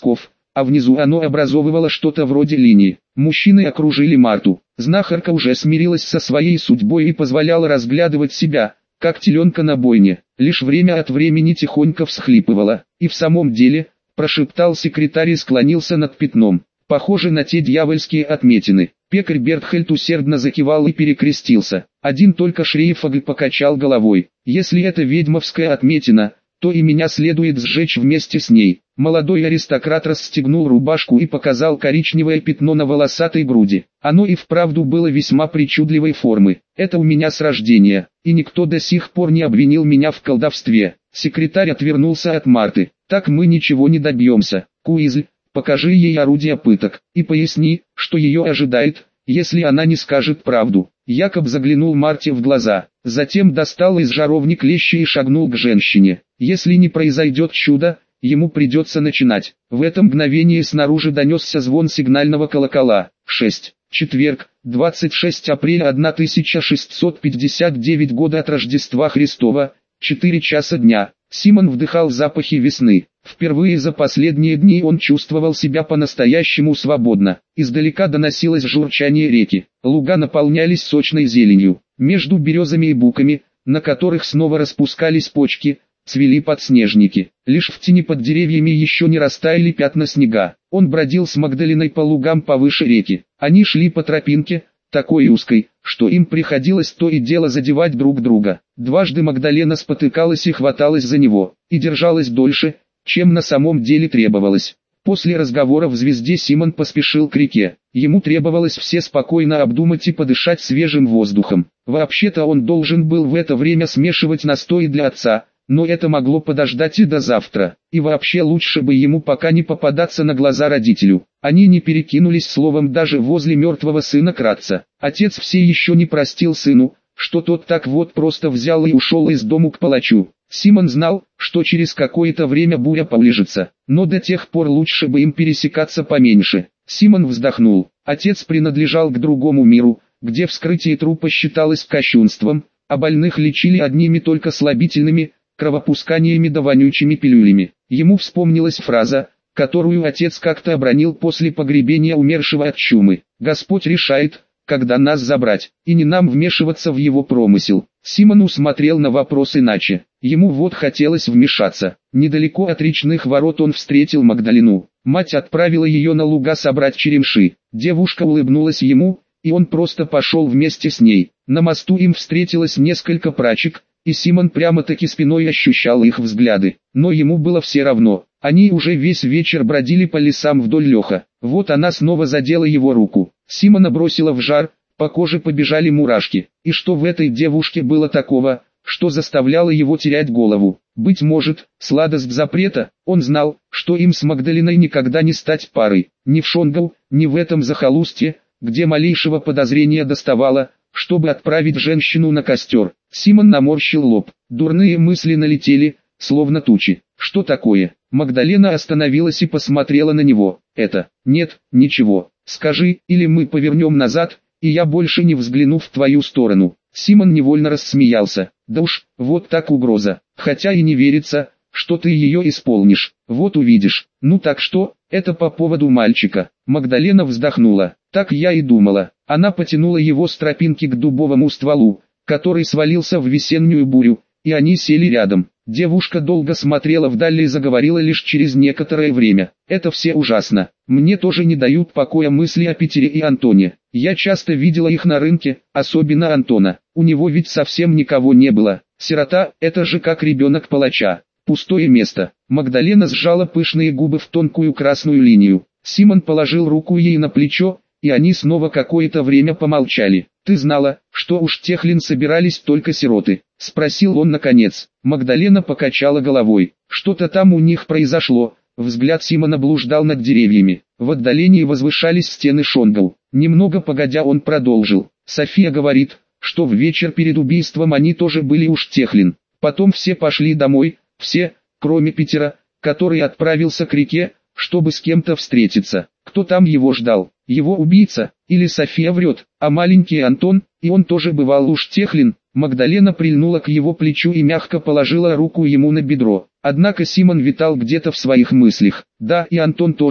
S1: а внизу оно образовывало что-то вроде линии. Мужчины окружили Марту. Знахарка уже смирилась со своей судьбой и позволяла разглядывать себя, как теленка на бойне, лишь время от времени тихонько всхлипывала. И в самом деле, прошептал секретарь и склонился над пятном, похоже на те дьявольские отметины. Пекарь Бертхельд усердно закивал и перекрестился. Один только Шрейфагль покачал головой. Если это ведьмовская отметина, то и меня следует сжечь вместе с ней. Молодой аристократ расстегнул рубашку и показал коричневое пятно на волосатой груди. Оно и вправду было весьма причудливой формы. Это у меня с рождения, и никто до сих пор не обвинил меня в колдовстве. Секретарь отвернулся от Марты. Так мы ничего не добьемся. Куизль, покажи ей орудие пыток, и поясни, что ее ожидает, если она не скажет правду. Якоб заглянул Марте в глаза, затем достал из жаровни клещи и шагнул к женщине. Если не произойдет чудо, ему придется начинать. В это мгновение снаружи донесся звон сигнального колокола. шесть. Четверг, двадцать шестого апреля тысяча шестьсот пятьдесят девятого года от Рождества Христова, четыре часа дня. Симон вдыхал запахи весны. Впервые за последние дни он чувствовал себя по-настоящему свободно. Издалека доносилось журчание реки. Луга наполнялись сочной зеленью. Между березами и буками, на которых снова распускались почки, цвели подснежники. Лишь в тени под деревьями еще не растаяли пятна снега. Он бродил с Магдалиной по лугам повыше реки. Они шли по тропинке, такой узкой, что им приходилось то и дело задевать друг друга. Дважды Магдалена спотыкалась и хваталась за него, и держалась дольше, чем на самом деле требовалось. После разговора в «Звезде» Симон поспешил к реке. Ему требовалось все спокойно обдумать и подышать свежим воздухом. Вообще-то он должен был в это время смешивать настои для отца, но это могло подождать и до завтра. И вообще лучше бы ему пока не попадаться на глаза родителю. Они не перекинулись словом даже возле мертвого сына Кратца. Отец все еще не простил сыну, что тот так вот просто взял и ушел из дому к палачу. Симон знал, что через какое-то время буря полежится, но до тех пор лучше бы им пересекаться поменьше. Симон вздохнул. Отец принадлежал к другому миру, где вскрытие трупа считалось кощунством, а больных лечили одними только слабительными, кровопусканиями да вонючими пилюлями. Ему вспомнилась фраза, которую отец как-то обронил после погребения умершего от чумы. «Господь решает, когда нас забрать, и не нам вмешиваться в его промысел». Симон усмотрел на вопрос иначе. Ему вот хотелось вмешаться. Недалеко от речных ворот он встретил Магдалину. Мать отправила ее на луга собрать черемши. Девушка улыбнулась ему, и он просто пошел вместе с ней. На мосту им встретилось несколько прачек, и Симон прямо-таки спиной ощущал их взгляды. Но ему было все равно. Они уже весь вечер бродили по лесам вдоль Леха. Вот она снова задела его руку. Симона бросила в жар, по коже побежали мурашки. И что в этой девушке было такого, что заставляло его терять голову? Быть может, сладость запрета. Он знал, что им с Магдалиной никогда не стать парой. Ни в Шонгау, ни в этом захолустье, где малейшего подозрения доставало, чтобы отправить женщину на костер. Симон наморщил лоб. Дурные мысли налетели, словно тучи. Что такое? Магдалена остановилась и посмотрела на него. Это, нет, ничего. Скажи, или мы повернем назад, и я больше не взгляну в твою сторону. Симон невольно рассмеялся. Да уж, вот так угроза. Хотя и не верится, что ты ее исполнишь. Вот увидишь. Ну так что, это по поводу мальчика. Магдалена вздохнула. Так я и думала. Она потянула его с тропинки к дубовому стволу, который свалился в весеннюю бурю, и они сели рядом. Девушка долго смотрела вдаль и заговорила лишь через некоторое время. Это все ужасно. Мне тоже не дают покоя мысли о Питере и Антоне. Я часто видела их на рынке, особенно Антона. У него ведь совсем никого не было. Сирота – это же как ребенок палача. Пустое место. Магдалена сжала пышные губы в тонкую красную линию. Симон положил руку ей на плечо, и они снова какое-то время помолчали. «Ты знала, что уж Техлин собирались только сироты?» — спросил он наконец. Магдалена покачала головой. Что-то там у них произошло. Взгляд Симона блуждал над деревьями. В отдалении возвышались стены Шонгау. Немного погодя он продолжил. София говорит, что в вечер перед убийством они тоже были уж Техлин. Потом все пошли домой, все, кроме Питера, который отправился к реке, чтобы с кем-то встретиться. Кто там его ждал? Его убийца? Или София врет? А маленький Антон, и он тоже бывал уж Техлин? Магдалена прильнула к его плечу и мягко положила руку ему на бедро. Однако Симон витал где-то в своих мыслях. Да, и Антон тоже,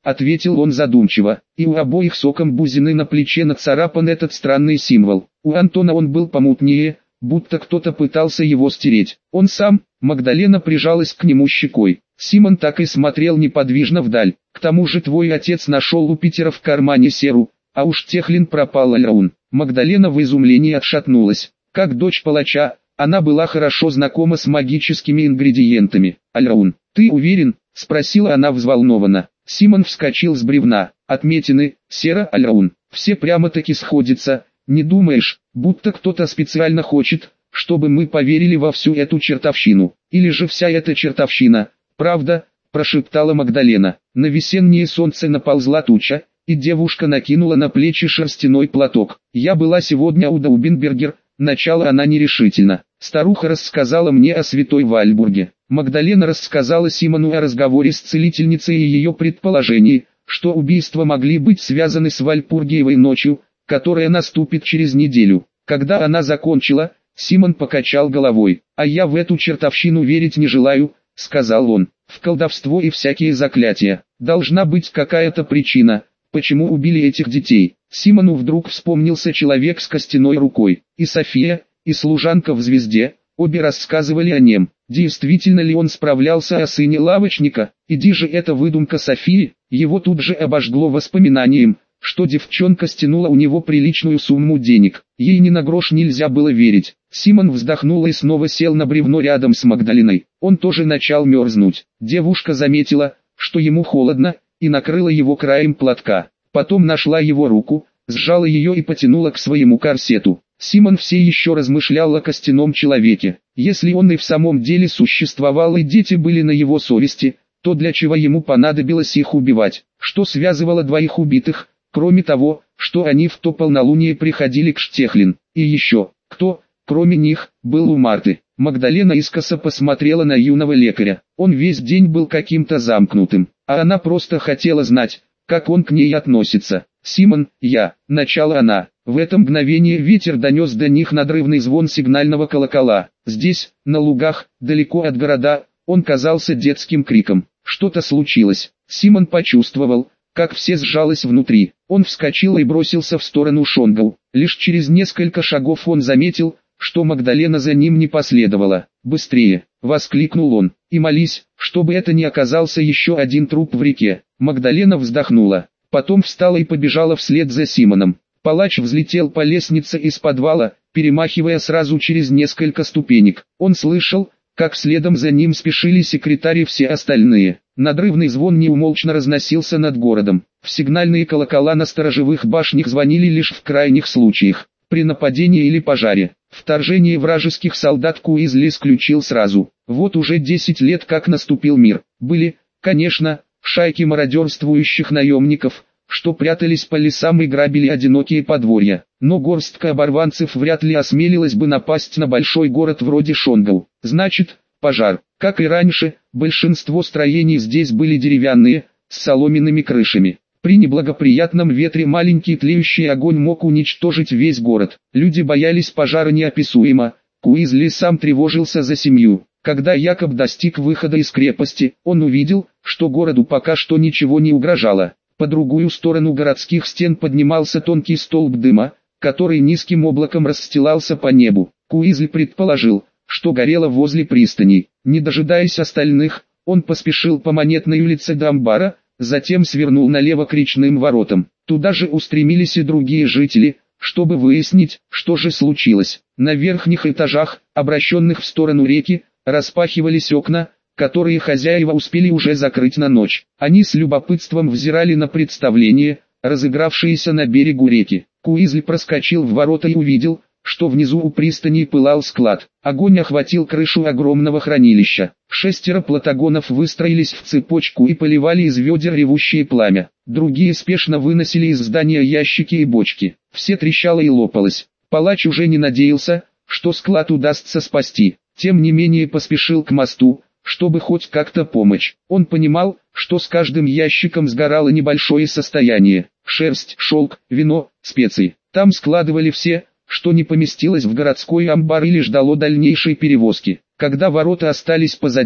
S1: ответил он задумчиво, и у обоих соком бузины на плече нацарапан этот странный символ. У Антона он был помутнее, будто кто-то пытался его стереть. Он сам, Магдалена прижалась к нему щекой. Симон так и смотрел неподвижно вдаль. К тому же твой отец нашел у Питера в кармане серу, а уж Техлин пропал, Альраун. Магдалена в изумлении отшатнулась. Как дочь палача, она была хорошо знакома с магическими ингредиентами. Альраун, ты уверен? Спросила она взволнованно. Симон вскочил с бревна. Отметины, сера, Альраун, все прямо-таки сходятся. Не думаешь, будто кто-то специально хочет, чтобы мы поверили во всю эту чертовщину? Или же вся эта чертовщина, правда? Прошептала Магдалена. На весеннее солнце наползла туча, и девушка накинула на плечи шерстяной платок. Я была сегодня у Даубенбергер. Начала она нерешительно. Старуха рассказала мне о святой Вальбурге. Магдалена рассказала Симону о разговоре с целительницей и ее предположении, что убийства могли быть связаны с Вальпургиевой ночью, которая наступит через неделю. Когда она закончила, Симон покачал головой. «А я в эту чертовщину верить не желаю», — сказал он. «В колдовство и всякие заклятия. Должна быть какая-то причина, почему убили этих детей». Симону вдруг вспомнился человек с костяной рукой. И София, и служанка в «Звезде», обе рассказывали о нем. Действительно ли он справлялся о сыне лавочника? Иди же это выдумка Софии. Его тут же обожгло воспоминанием, что девчонка стянула у него приличную сумму денег. Ей ни на грош нельзя было верить. Симон вздохнул и снова сел на бревно рядом с Магдаленой. Он тоже начал мерзнуть. Девушка заметила, что ему холодно, и накрыла его краем платка. Потом нашла его руку, сжала ее и потянула к своему корсету. Симон все еще размышлял о костяном человеке. Если он и в самом деле существовал и дети были на его совести, то для чего ему понадобилось их убивать? Что связывало двоих убитых, кроме того, что они в то полнолуние приходили к Штехлин? И еще, кто, кроме них, был у Марты? Магдалена искоса посмотрела на юного лекаря. Он весь день был каким-то замкнутым, а она просто хотела знать, как он к ней относится. «Симон, я», — начала она. В это мгновение ветер донес до них надрывный звон сигнального колокола. Здесь, на лугах, далеко от города, он казался детским криком. Что-то случилось. Симон почувствовал, как все сжалось внутри. Он вскочил и бросился в сторону Шонгау. Лишь через несколько шагов он заметил, что Магдалена за ним не последовала. «Быстрее!» — воскликнул он. «И молись, чтобы это не оказался еще один труп в реке». Магдалена вздохнула. Потом встала и побежала вслед за Симоном. Палач взлетел по лестнице из подвала, перемахивая сразу через несколько ступенек. Он слышал, как следом за ним спешили секретари и все остальные. Надрывный звон неумолчно разносился над городом. В сигнальные колокола на сторожевых башнях звонили лишь в крайних случаях. При нападении или пожаре. Вторжение вражеских солдат Куизли исключил сразу. Вот уже десять лет как наступил мир. Были, конечно, шайки мародерствующих наемников, что прятались по лесам и грабили одинокие подворья. Но горстка оборванцев вряд ли осмелилась бы напасть на большой город вроде Шонгау. Значит, пожар. Как и раньше, большинство строений здесь были деревянные, с соломенными крышами. При неблагоприятном ветре маленький тлеющий огонь мог уничтожить весь город. Люди боялись пожара неописуемо. Куизли сам тревожился за семью. Когда Якоб достиг выхода из крепости, он увидел, что городу пока что ничего не угрожало. По другую сторону городских стен поднимался тонкий столб дыма, который низким облаком расстилался по небу. Куизли предположил, что горело возле пристани. Не дожидаясь остальных, он поспешил по Монетной улице до амбара, затем свернул налево к речным воротам. Туда же устремились и другие жители, чтобы выяснить, что же случилось. На верхних этажах, обращенных в сторону реки, распахивались окна, которые хозяева успели уже закрыть на ночь. Они с любопытством взирали на представление, разыгравшееся на берегу реки. Куизли проскочил в ворота и увидел, что внизу у пристани пылал склад. Огонь охватил крышу огромного хранилища. Шестеро платагонов выстроились в цепочку и поливали из ведер ревущее пламя. Другие спешно выносили из здания ящики и бочки. Все трещало и лопалось. Палач уже не надеялся, что склад удастся спасти. Тем не менее поспешил к мосту, чтобы хоть как-то помочь. Он понимал, что с каждым ящиком сгорало небольшое состояние. Шерсть, шелк, вино, специи. Там складывали все, что не поместилось в городской амбар или ждало дальнейшей перевозки. Когда ворота остались позади,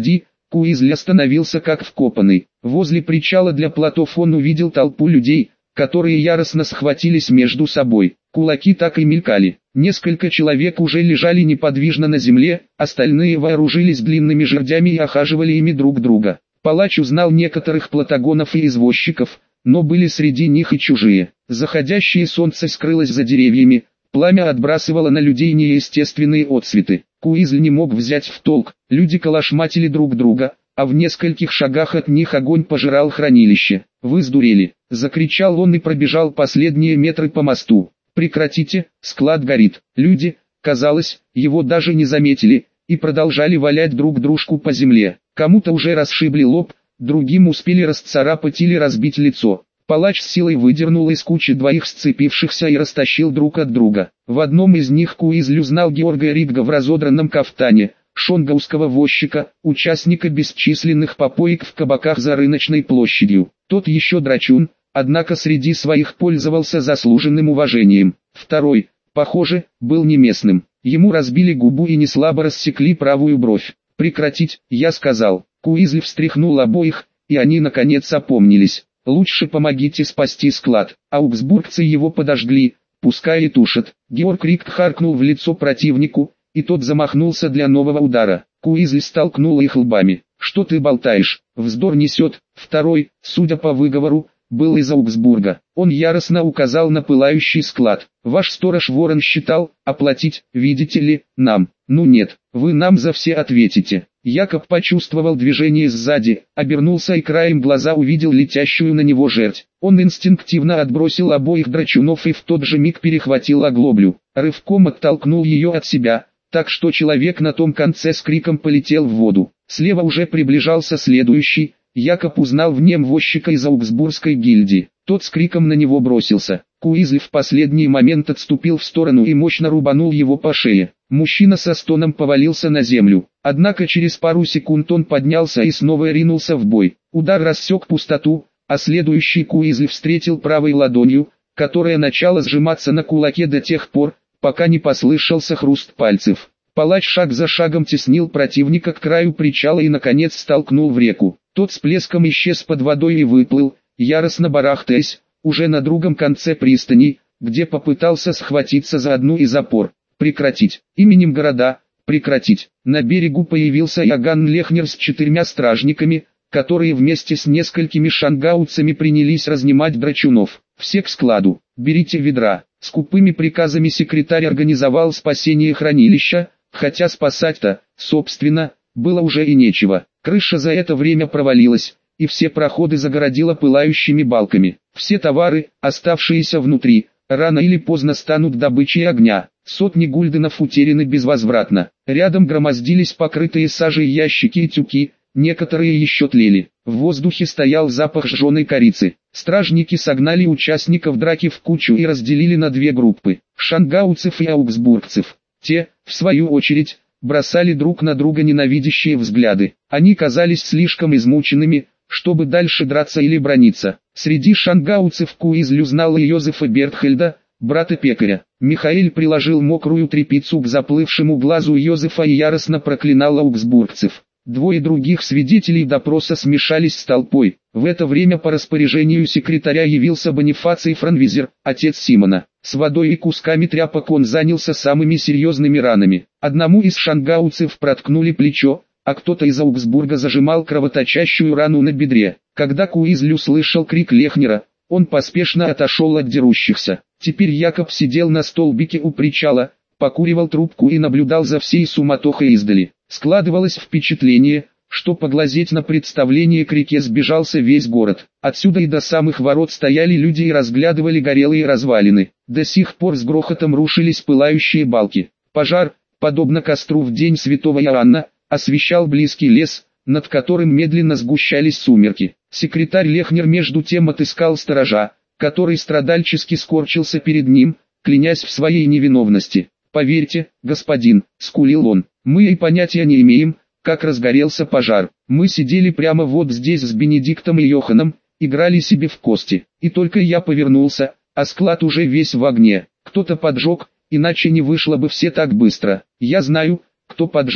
S1: Куизли остановился как вкопанный. Возле причала для плотов он увидел толпу людей, которые яростно схватились между собой. Кулаки так и мелькали. Несколько человек уже лежали неподвижно на земле, остальные вооружились длинными жердями и охаживали ими друг друга. Палач узнал некоторых плотогонов и извозчиков, но были среди них и чужие. Заходящее солнце скрылось за деревьями, пламя отбрасывало на людей неестественные отсветы. Куизль не мог взять в толк, люди калашматили друг друга, а в нескольких шагах от них огонь пожирал хранилище. «Вы сдурели!» — закричал он и пробежал последние метры по мосту. «Прекратите, склад горит!» Люди, казалось, его даже не заметили, и продолжали валять друг дружку по земле. Кому-то уже расшибли лоб, другим успели расцарапать или разбить лицо. Палач с силой выдернул из кучи двоих сцепившихся и растащил друг от друга. В одном из них Куизль узнал Георга Ригга в разодранном кафтане, шонгауского возчика, участника бесчисленных попоек в кабаках за рыночной площадью. Тот еще драчун, однако среди своих пользовался заслуженным уважением. Второй, похоже, был не местным. Ему разбили губу и неслабо рассекли правую бровь. «Прекратить», я сказал. Куизль встряхнул обоих, и они наконец опомнились. «Лучше помогите спасти склад». Аугсбургцы его подожгли, пускай и тушат. Георг Ригг харкнул в лицо противнику, и тот замахнулся для нового удара. Куизль столкнул их лбами. «Что ты болтаешь? Вздор несет». Второй, судя по выговору, был из Аугсбурга. Он яростно указал на пылающий склад. «Ваш сторож Ворон считал, оплатить, видите ли, нам». «Ну нет, вы нам за все ответите». Якоб почувствовал движение сзади, обернулся и краем глаза увидел летящую на него жерть. Он инстинктивно отбросил обоих драчунов и в тот же миг перехватил оглоблю. Рывком оттолкнул ее от себя, так что человек на том конце с криком полетел в воду. Слева уже приближался следующий. Якоб узнал в нем возчика из Аугсбургской гильдии. Тот с криком на него бросился. Куизль в последний момент отступил в сторону и мощно рубанул его по шее. Мужчина со стоном повалился на землю. Однако через пару секунд он поднялся и снова ринулся в бой. Удар рассек пустоту, а следующий Куизль встретил правой ладонью, которая начала сжиматься на кулаке до тех пор, пока не послышался хруст пальцев. Палач шаг за шагом теснил противника к краю причала и наконец столкнул в реку. Тот с плеском исчез под водой и выплыл, яростно барахтаясь, уже на другом конце пристани, где попытался схватиться за одну из опор. «Прекратить! Именем города! Прекратить!» На берегу появился Иоганн Лехнер с четырьмя стражниками, которые вместе с несколькими шангауцами принялись разнимать драчунов. «Все к складу! Берите ведра!» Скупыми приказами секретарь организовал спасение хранилища, хотя спасать-то, собственно, было уже и нечего. Крыша за это время провалилась, и все проходы загородила пылающими балками. Все товары, оставшиеся внутри, рано или поздно станут добычей огня. Сотни гульденов утеряны безвозвратно. Рядом громоздились покрытые сажей ящики и тюки, некоторые еще тлели. В воздухе стоял запах жженой корицы. Стражники согнали участников драки в кучу и разделили на две группы – шангауцев и аугсбургцев. Те, в свою очередь, бросали друг на друга ненавидящие взгляды. Они казались слишком измученными, чтобы дальше драться или брониться. Среди шангауцев Куизль узнал Йозефа Бертхельда, брата пекаря. Михаэль приложил мокрую тряпицу к заплывшему глазу Йозефа и яростно проклинал аугсбургцев. Двое других свидетелей допроса смешались с толпой. В это время по распоряжению секретаря явился Бонифаций Франвизер, отец Симона. С водой и кусками тряпок он занялся самыми серьезными ранами. Одному из шангауцев проткнули плечо, а кто-то из Аугсбурга зажимал кровоточащую рану на бедре. Когда Куизль услышал крик Лехнера, он поспешно отошел от дерущихся. Теперь Якоб сидел на столбике у причала, покуривал трубку и наблюдал за всей суматохой издали. Складывалось впечатление, что поглазеть на представление к реке сбежался весь город. Отсюда и до самых ворот стояли люди и разглядывали горелые развалины. До сих пор с грохотом рушились пылающие балки. Пожар, подобно костру в день святого Иоанна, освещал близкий лес, над которым медленно сгущались сумерки. Секретарь Лехнер между тем отыскал сторожа, который страдальчески скорчился перед ним, клянясь в своей невиновности. «Поверьте, господин», — скулил он, — «мы и понятия не имеем, как разгорелся пожар. Мы сидели прямо вот здесь с Бенедиктом и Йоханом, играли себе в кости, и только я повернулся, а склад уже весь в огне. Кто-то поджег, иначе не вышло бы все так быстро. Я знаю, кто поджег.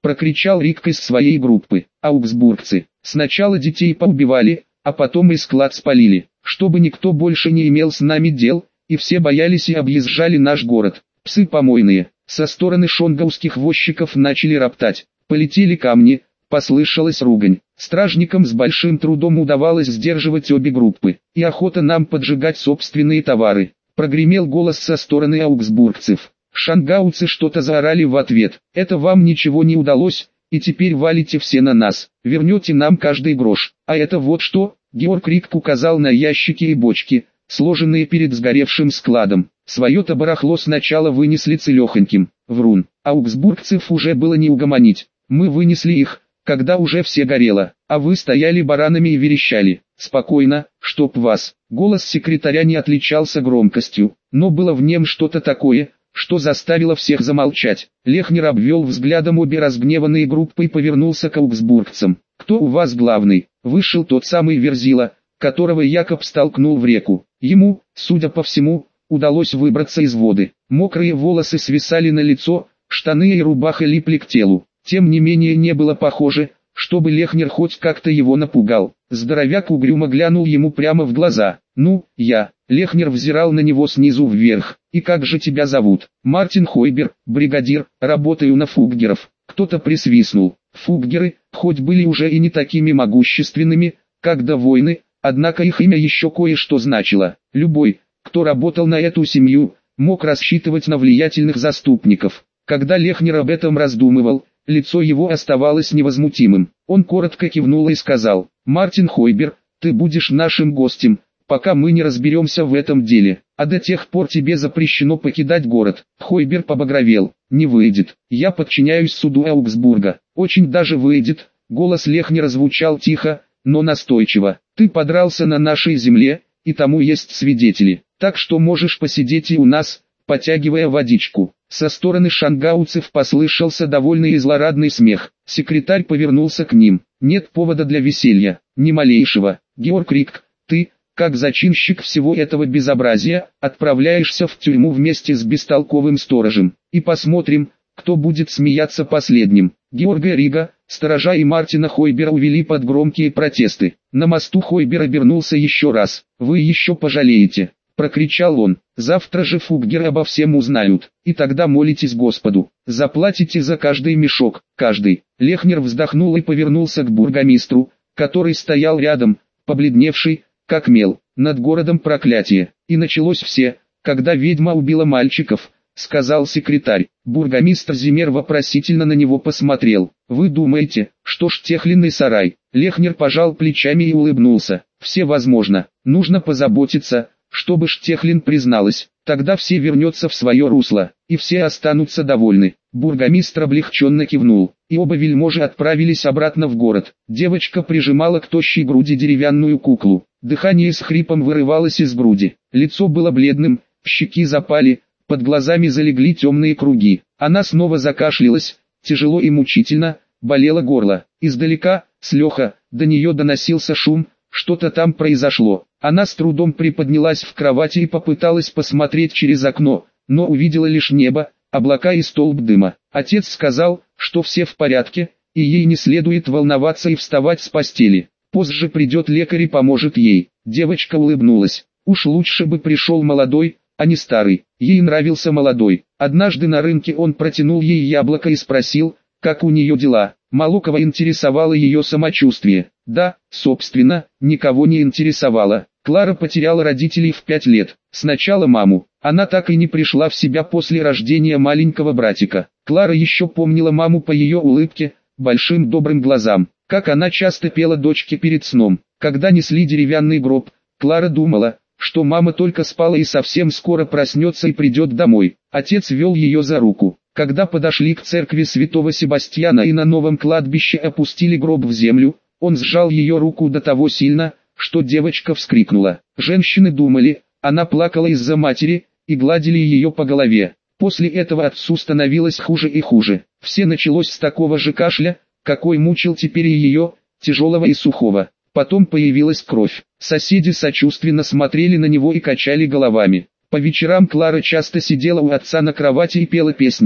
S1: прокричал Рик из своей группы. Аугсбургцы, сначала детей поубивали, а потом и склад спалили, чтобы никто больше не имел с нами дел, и все боялись и объезжали наш город. Псы помойные. Со стороны шонгауских возчиков начали роптать. Полетели камни, послышалась ругань. Стражникам с большим трудом удавалось сдерживать обе группы, и охота нам поджигать собственные товары. Прогремел голос со стороны аугсбургцев. Шангауцы что-то заорали в ответ. Это вам ничего не удалось, и теперь валите все на нас. Вернете нам каждый грош. А это вот что? Георг Рик указал на ящики и бочки, сложенные перед сгоревшим складом. Свое-то барахло сначала вынесли целехоньким. Врун. Аугсбургцев уже было не угомонить. Мы вынесли их, когда уже все горело, а вы стояли баранами и верещали. Спокойно, чтоб вас. Голос секретаря не отличался громкостью, но было в нем что-то такое, что заставило всех замолчать. Лехнер обвел взглядом обе разгневанные группы и повернулся к аугсбургцам. «Кто у вас главный?» Вышел тот самый Верзила, которого Якоб столкнул в реку. Ему, судя по всему, удалось выбраться из воды. Мокрые волосы свисали на лицо, штаны и рубаха липли к телу. Тем не менее не было похоже, чтобы Лехнер хоть как-то его напугал. Здоровяк угрюмо глянул ему прямо в глаза. «Ну, я». Лехнер взирал на него снизу вверх. «И как же тебя зовут?» «Мартин Хойбер, бригадир, работаю на фуггеров». Кто-то присвистнул. Фуггеры, хоть были уже и не такими могущественными, как до войны, однако их имя еще кое-что значило. Любой, кто работал на эту семью, мог рассчитывать на влиятельных заступников. Когда Лехнер об этом раздумывал, лицо его оставалось невозмутимым. Он коротко кивнул и сказал: «Мартин Хойбер, ты будешь нашим гостем, пока мы не разберемся в этом деле, а до тех пор тебе запрещено покидать город». Хойбер побагровел. «Не выйдет. Я подчиняюсь суду Аугсбурга». «Очень даже выйдет». Голос Лехнера звучал тихо, но настойчиво. «Ты подрался на нашей земле, и тому есть свидетели. Так что можешь посидеть и у нас, потягивая водичку». Со стороны шангауцев послышался довольный и злорадный смех. Секретарь повернулся к ним. «Нет повода для веселья, ни малейшего. Георг Рик, ты, как зачинщик всего этого безобразия, отправляешься в тюрьму вместе с бестолковым сторожем. И посмотрим, кто будет смеяться последним». Георга Рига, сторожа и Мартина Хойбера увели под громкие протесты. На мосту Хойбер обернулся еще раз. «Вы еще пожалеете», — прокричал он. «Завтра же фуггеры обо всем узнают, и тогда молитесь Господу. Заплатите за каждый мешок, каждый». Лехнер вздохнул и повернулся к бургомистру, который стоял рядом, побледневший, как мел. «Над городом проклятие. И началось все, когда ведьма убила мальчиков», — сказал секретарь. Бургомистр Зимер вопросительно на него посмотрел. «Вы думаете, что Штехлин и сарай?» Лехнер пожал плечами и улыбнулся. «Все возможно. Нужно позаботиться, чтобы Штехлин призналась. Тогда все вернется в свое русло, и все останутся довольны». Бургомистр облегченно кивнул, и оба вельможи отправились обратно в город. Девочка прижимала к тощей груди деревянную куклу. Дыхание с хрипом вырывалось из груди. Лицо было бледным, щеки запали, под глазами залегли темные круги. Она снова закашлялась, тяжело и мучительно, болело горло. Издалека, с леха, до нее доносился шум, что-то там произошло. Она с трудом приподнялась в кровати и попыталась посмотреть через окно, но увидела лишь небо, облака и столб дыма. Отец сказал, что все в порядке, и ей не следует волноваться и вставать с постели. Позже придет лекарь и поможет ей. Девочка улыбнулась. Уж лучше бы пришел молодой, а не старый. Ей нравился молодой. Однажды на рынке он протянул ей яблоко и спросил, как у нее дела. Молокова интересовало ее самочувствие. Да, собственно, никого не интересовало. Клара потеряла родителей в пять лет. Сначала маму. Она так и не пришла в себя после рождения маленького братика. Клара еще помнила маму по ее улыбке, большим добрым глазам. Как она часто пела дочке перед сном. Когда несли деревянный гроб, Клара думала, что мама только спала и совсем скоро проснется и придет домой. Отец вел ее за руку. Когда подошли к церкви святого Себастьяна и на новом кладбище опустили гроб в землю, он сжал ее руку до того сильно, что девочка вскрикнула. Женщины думали, она плакала из-за матери, и гладили ее по голове. После этого отцу становилось хуже и хуже. Все началось с такого же кашля, какой мучил теперь и ее, тяжелого и сухого. Потом появилась кровь. Соседи сочувственно смотрели на него и качали головами. По вечерам Клара часто сидела у отца на кровати и пела песни,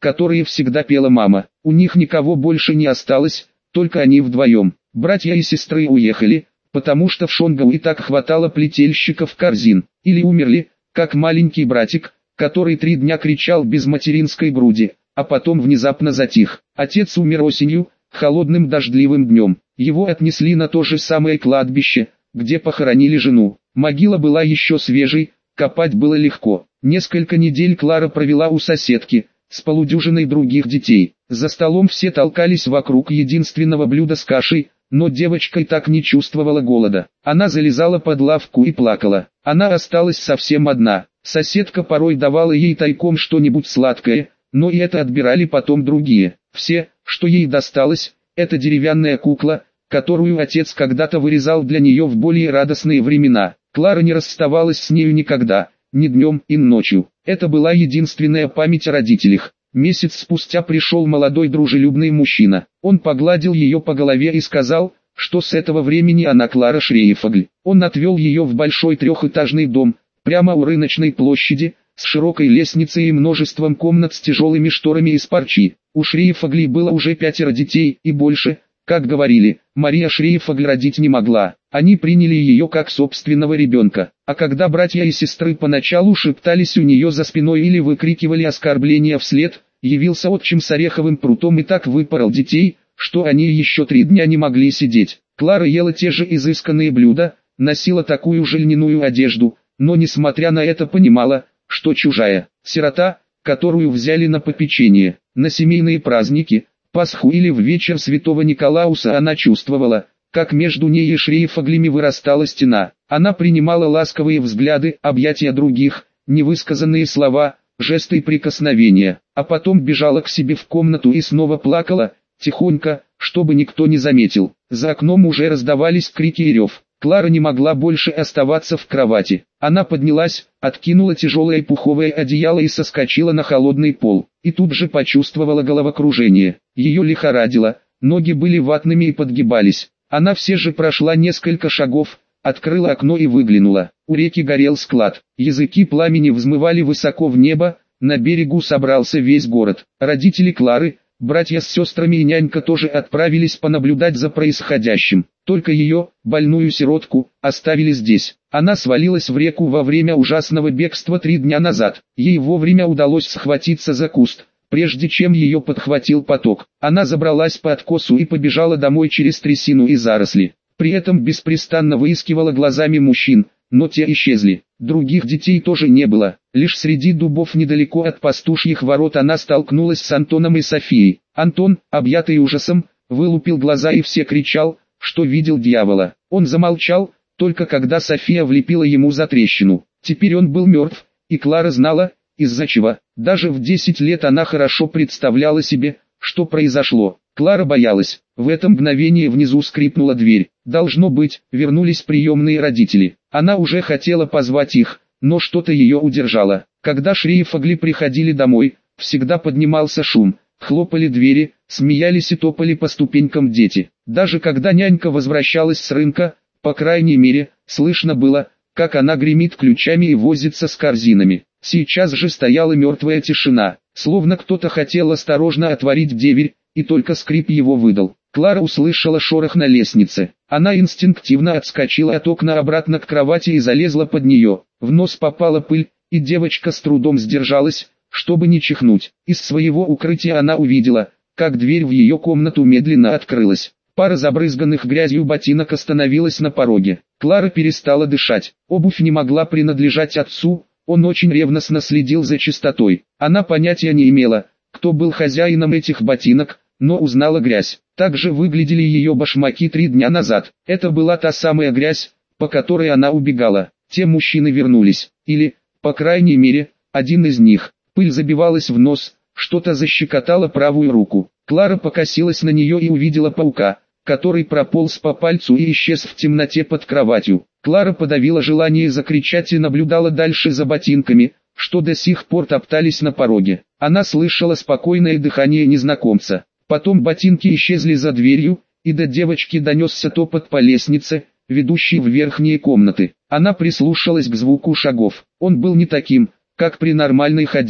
S1: которые всегда пела мама. У них никого больше не осталось, только они вдвоем. Братья и сестры уехали, потому что в Шонгау и так хватало плетельщиков корзин, или умерли, как маленький братик, который три дня кричал без материнской груди, а потом внезапно затих. Отец умер осенью, холодным дождливым днем. Его отнесли на то же самое кладбище, где похоронили жену. Могила была еще свежей, копать было легко. Несколько недель Клара провела у соседки, с полудюжиной других детей. За столом все толкались вокруг единственного блюда с кашей, но девочка и так не чувствовала голода. Она залезала под лавку и плакала. Она осталась совсем одна. Соседка порой давала ей тайком что-нибудь сладкое, но и это отбирали потом другие. Все, что ей досталось, это деревянная кукла, которую отец когда-то вырезал для нее в более радостные времена. Клара не расставалась с нею никогда, ни днем и ночью. Это была единственная память о родителях. Месяц спустя пришел молодой дружелюбный мужчина. Он погладил ее по голове и сказал, что с этого времени она Клара Шрейфогль. Он отвел ее в большой трехэтажный дом, прямо у рыночной площади, с широкой лестницей и множеством комнат с тяжелыми шторами из парчи. У Шрейфоглей было уже пятеро детей и больше. Как говорили, Мария Шрейфогль родить не могла. Они приняли ее как собственного ребенка. А когда братья и сестры поначалу шептались у нее за спиной или выкрикивали оскорбления вслед, явился отчим с ореховым прутом и так выпорол детей, что они еще три дня не могли сидеть. Клара ела те же изысканные блюда, носила такую же льняную одежду, но несмотря на это понимала, что чужая, сирота, которую взяли на попечение, на семейные праздники, Пасху или в вечер Святого Николауса она чувствовала, как между ней и Шрейфоглями вырастала стена. Она принимала ласковые взгляды, объятия других, невысказанные слова, жесты и прикосновения, а потом бежала к себе в комнату и снова плакала, тихонько, чтобы никто не заметил. За окном уже раздавались крики и рев. Клара не могла больше оставаться в кровати. Она поднялась, откинула тяжелое пуховое одеяло и соскочила на холодный пол. И тут же почувствовала головокружение. Ее лихорадило, ноги были ватными и подгибались. Она все же прошла несколько шагов, открыла окно и выглянула. У реки горел склад. Языки пламени взмывали высоко в небо, на берегу собрался весь город. Родители Клары, братья с сестрами и нянька тоже отправились понаблюдать за происходящим. Только ее, больную сиротку, оставили здесь. Она свалилась в реку во время ужасного бегства три дня назад. Ей вовремя удалось схватиться за куст, прежде чем ее подхватил поток. Она забралась по откосу и побежала домой через трясину и заросли. При этом беспрестанно выискивала глазами мужчин, но те исчезли. Других детей тоже не было. Лишь среди дубов недалеко от пастушьих ворот она столкнулась с Антоном и Софией. Антон, объятый ужасом, вылупил глаза и все кричал, что видел дьявола. Он замолчал, только когда София влепила ему за трещину. Теперь он был мертв, и Клара знала, из-за чего. Даже в десять лет она хорошо представляла себе, что произошло. Клара боялась. В это мгновение внизу скрипнула дверь. Должно быть, вернулись приемные родители. Она уже хотела позвать их, но что-то ее удержало. Когда Шрейфогли приходили домой, всегда поднимался шум. Хлопали двери, смеялись и топали по ступенькам дети. Даже когда нянька возвращалась с рынка, по крайней мере, слышно было, как она гремит ключами и возится с корзинами. Сейчас же стояла мертвая тишина, словно кто-то хотел осторожно отворить дверь, и только скрип его выдал. Клара услышала шорох на лестнице. Она инстинктивно отскочила от окна обратно к кровати и залезла под нее. В нос попала пыль, и девочка с трудом сдержалась, чтобы не чихнуть. Из своего укрытия она увидела, как дверь в ее комнату медленно открылась. Пара забрызганных грязью ботинок остановилась на пороге. Клара перестала дышать. Обувь не могла принадлежать отцу, он очень ревностно следил за чистотой. Она понятия не имела, кто был хозяином этих ботинок, но узнала грязь. Так же выглядели ее башмаки три дня назад. Это была та самая грязь, по которой она убегала. Те мужчины вернулись. Или, по крайней мере, один из них. Пыль забивалась в нос, что-то защекотало правую руку. Клара покосилась на нее и увидела паука, который прополз по пальцу и исчез в темноте под кроватью. Клара подавила желание закричать и наблюдала дальше за ботинками, что до сих пор топтались на пороге. Она слышала спокойное дыхание незнакомца. Потом ботинки исчезли за дверью, и до девочки донесся топот по лестнице, ведущей в верхние комнаты. Она прислушалась к звуку шагов. Он был не таким, как при нормальной ходьбе.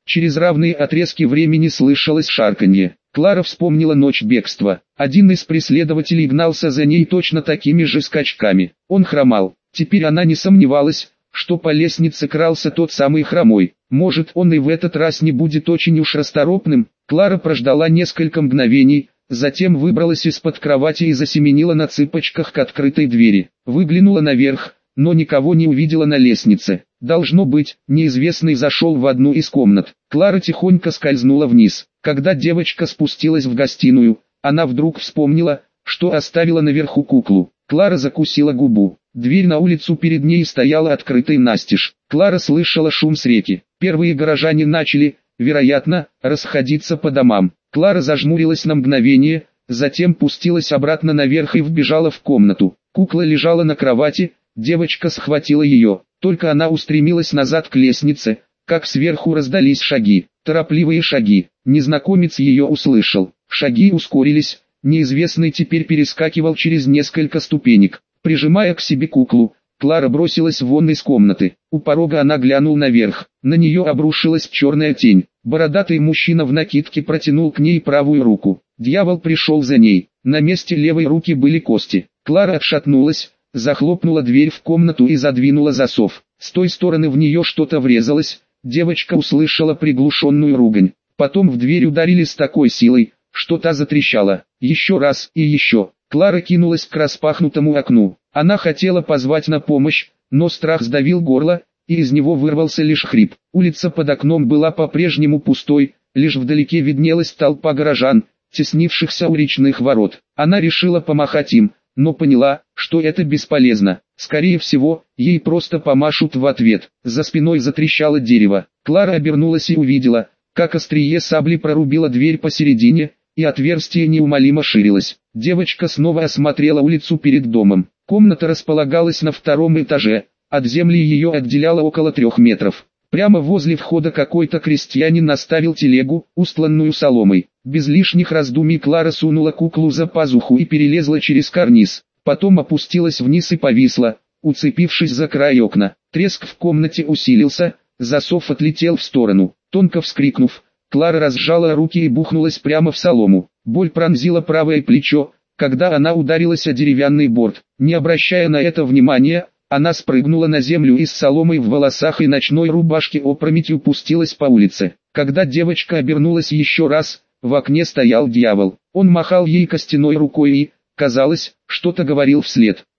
S1: Через равные отрезки времени слышалось шарканье. Клара вспомнила ночь бегства. Один из преследователей гнался за ней точно такими же скачками. Он хромал. Теперь она не сомневалась, что по лестнице крался тот самый хромой. Может, он и в этот раз не будет очень уж расторопным. Клара прождала несколько мгновений, затем выбралась из-под кровати и засеменила на цыпочках к открытой двери. Выглянула наверх, но никого не увидела на лестнице. Должно быть, неизвестный зашел в одну из комнат. Клара тихонько скользнула вниз. Когда девочка спустилась в гостиную, она вдруг вспомнила, что оставила наверху куклу. Клара закусила губу. Дверь на улицу перед ней стояла открытой настежь. Клара слышала шум с реки. Первые горожане начали, вероятно, расходиться по домам. Клара зажмурилась на мгновение, затем пустилась обратно наверх и вбежала в комнату. Кукла лежала на кровати, девочка схватила ее. Только она устремилась назад к лестнице, как сверху раздались шаги, торопливые шаги. Незнакомец ее услышал. Шаги ускорились, неизвестный теперь перескакивал через несколько ступенек. Прижимая к себе куклу, Клара бросилась вон из комнаты. У порога она глянула наверх. На нее обрушилась черная тень. Бородатый мужчина в накидке протянул к ней правую руку. Дьявол пришел за ней. На месте левой руки были кости. Клара отшатнулась, захлопнула дверь в комнату и задвинула засов. С той стороны в нее что-то врезалось. Девочка услышала приглушенную ругань. Потом в дверь ударили с такой силой, что та затрещала. Еще раз и еще. Клара кинулась к распахнутому окну. Она хотела позвать на помощь, но страх сдавил горло, и из него вырвался лишь хрип. Улица под окном была по-прежнему пустой, лишь вдалеке виднелась толпа горожан, теснившихся у речных ворот. Она решила помахать им, но поняла, что это бесполезно. Скорее всего, ей просто помашут в ответ. За спиной затрещало дерево. Клара обернулась и увидела, как острие сабли прорубило дверь посередине, и отверстие неумолимо ширилось. Девочка снова осмотрела улицу перед домом. Комната располагалась на втором этаже, от земли ее отделяло около трех метров. Прямо возле входа какой-то крестьянин наставил телегу, устланную соломой. Без лишних раздумий Клара сунула куклу за пазуху и перелезла через карниз. Потом опустилась вниз и повисла, уцепившись за край окна. Треск в комнате усилился, засов отлетел в сторону. Тонко вскрикнув, Клара разжала руки и бухнулась прямо в солому. Боль пронзила правое плечо, когда она ударилась о деревянный борт. Не обращая на это внимания, она спрыгнула на землю и с соломой в волосах и ночной рубашке опрометью пустилась по улице. Когда девочка обернулась еще раз, в окне стоял дьявол. Он махал ей костяной рукой и, казалось, что-то говорил вслед.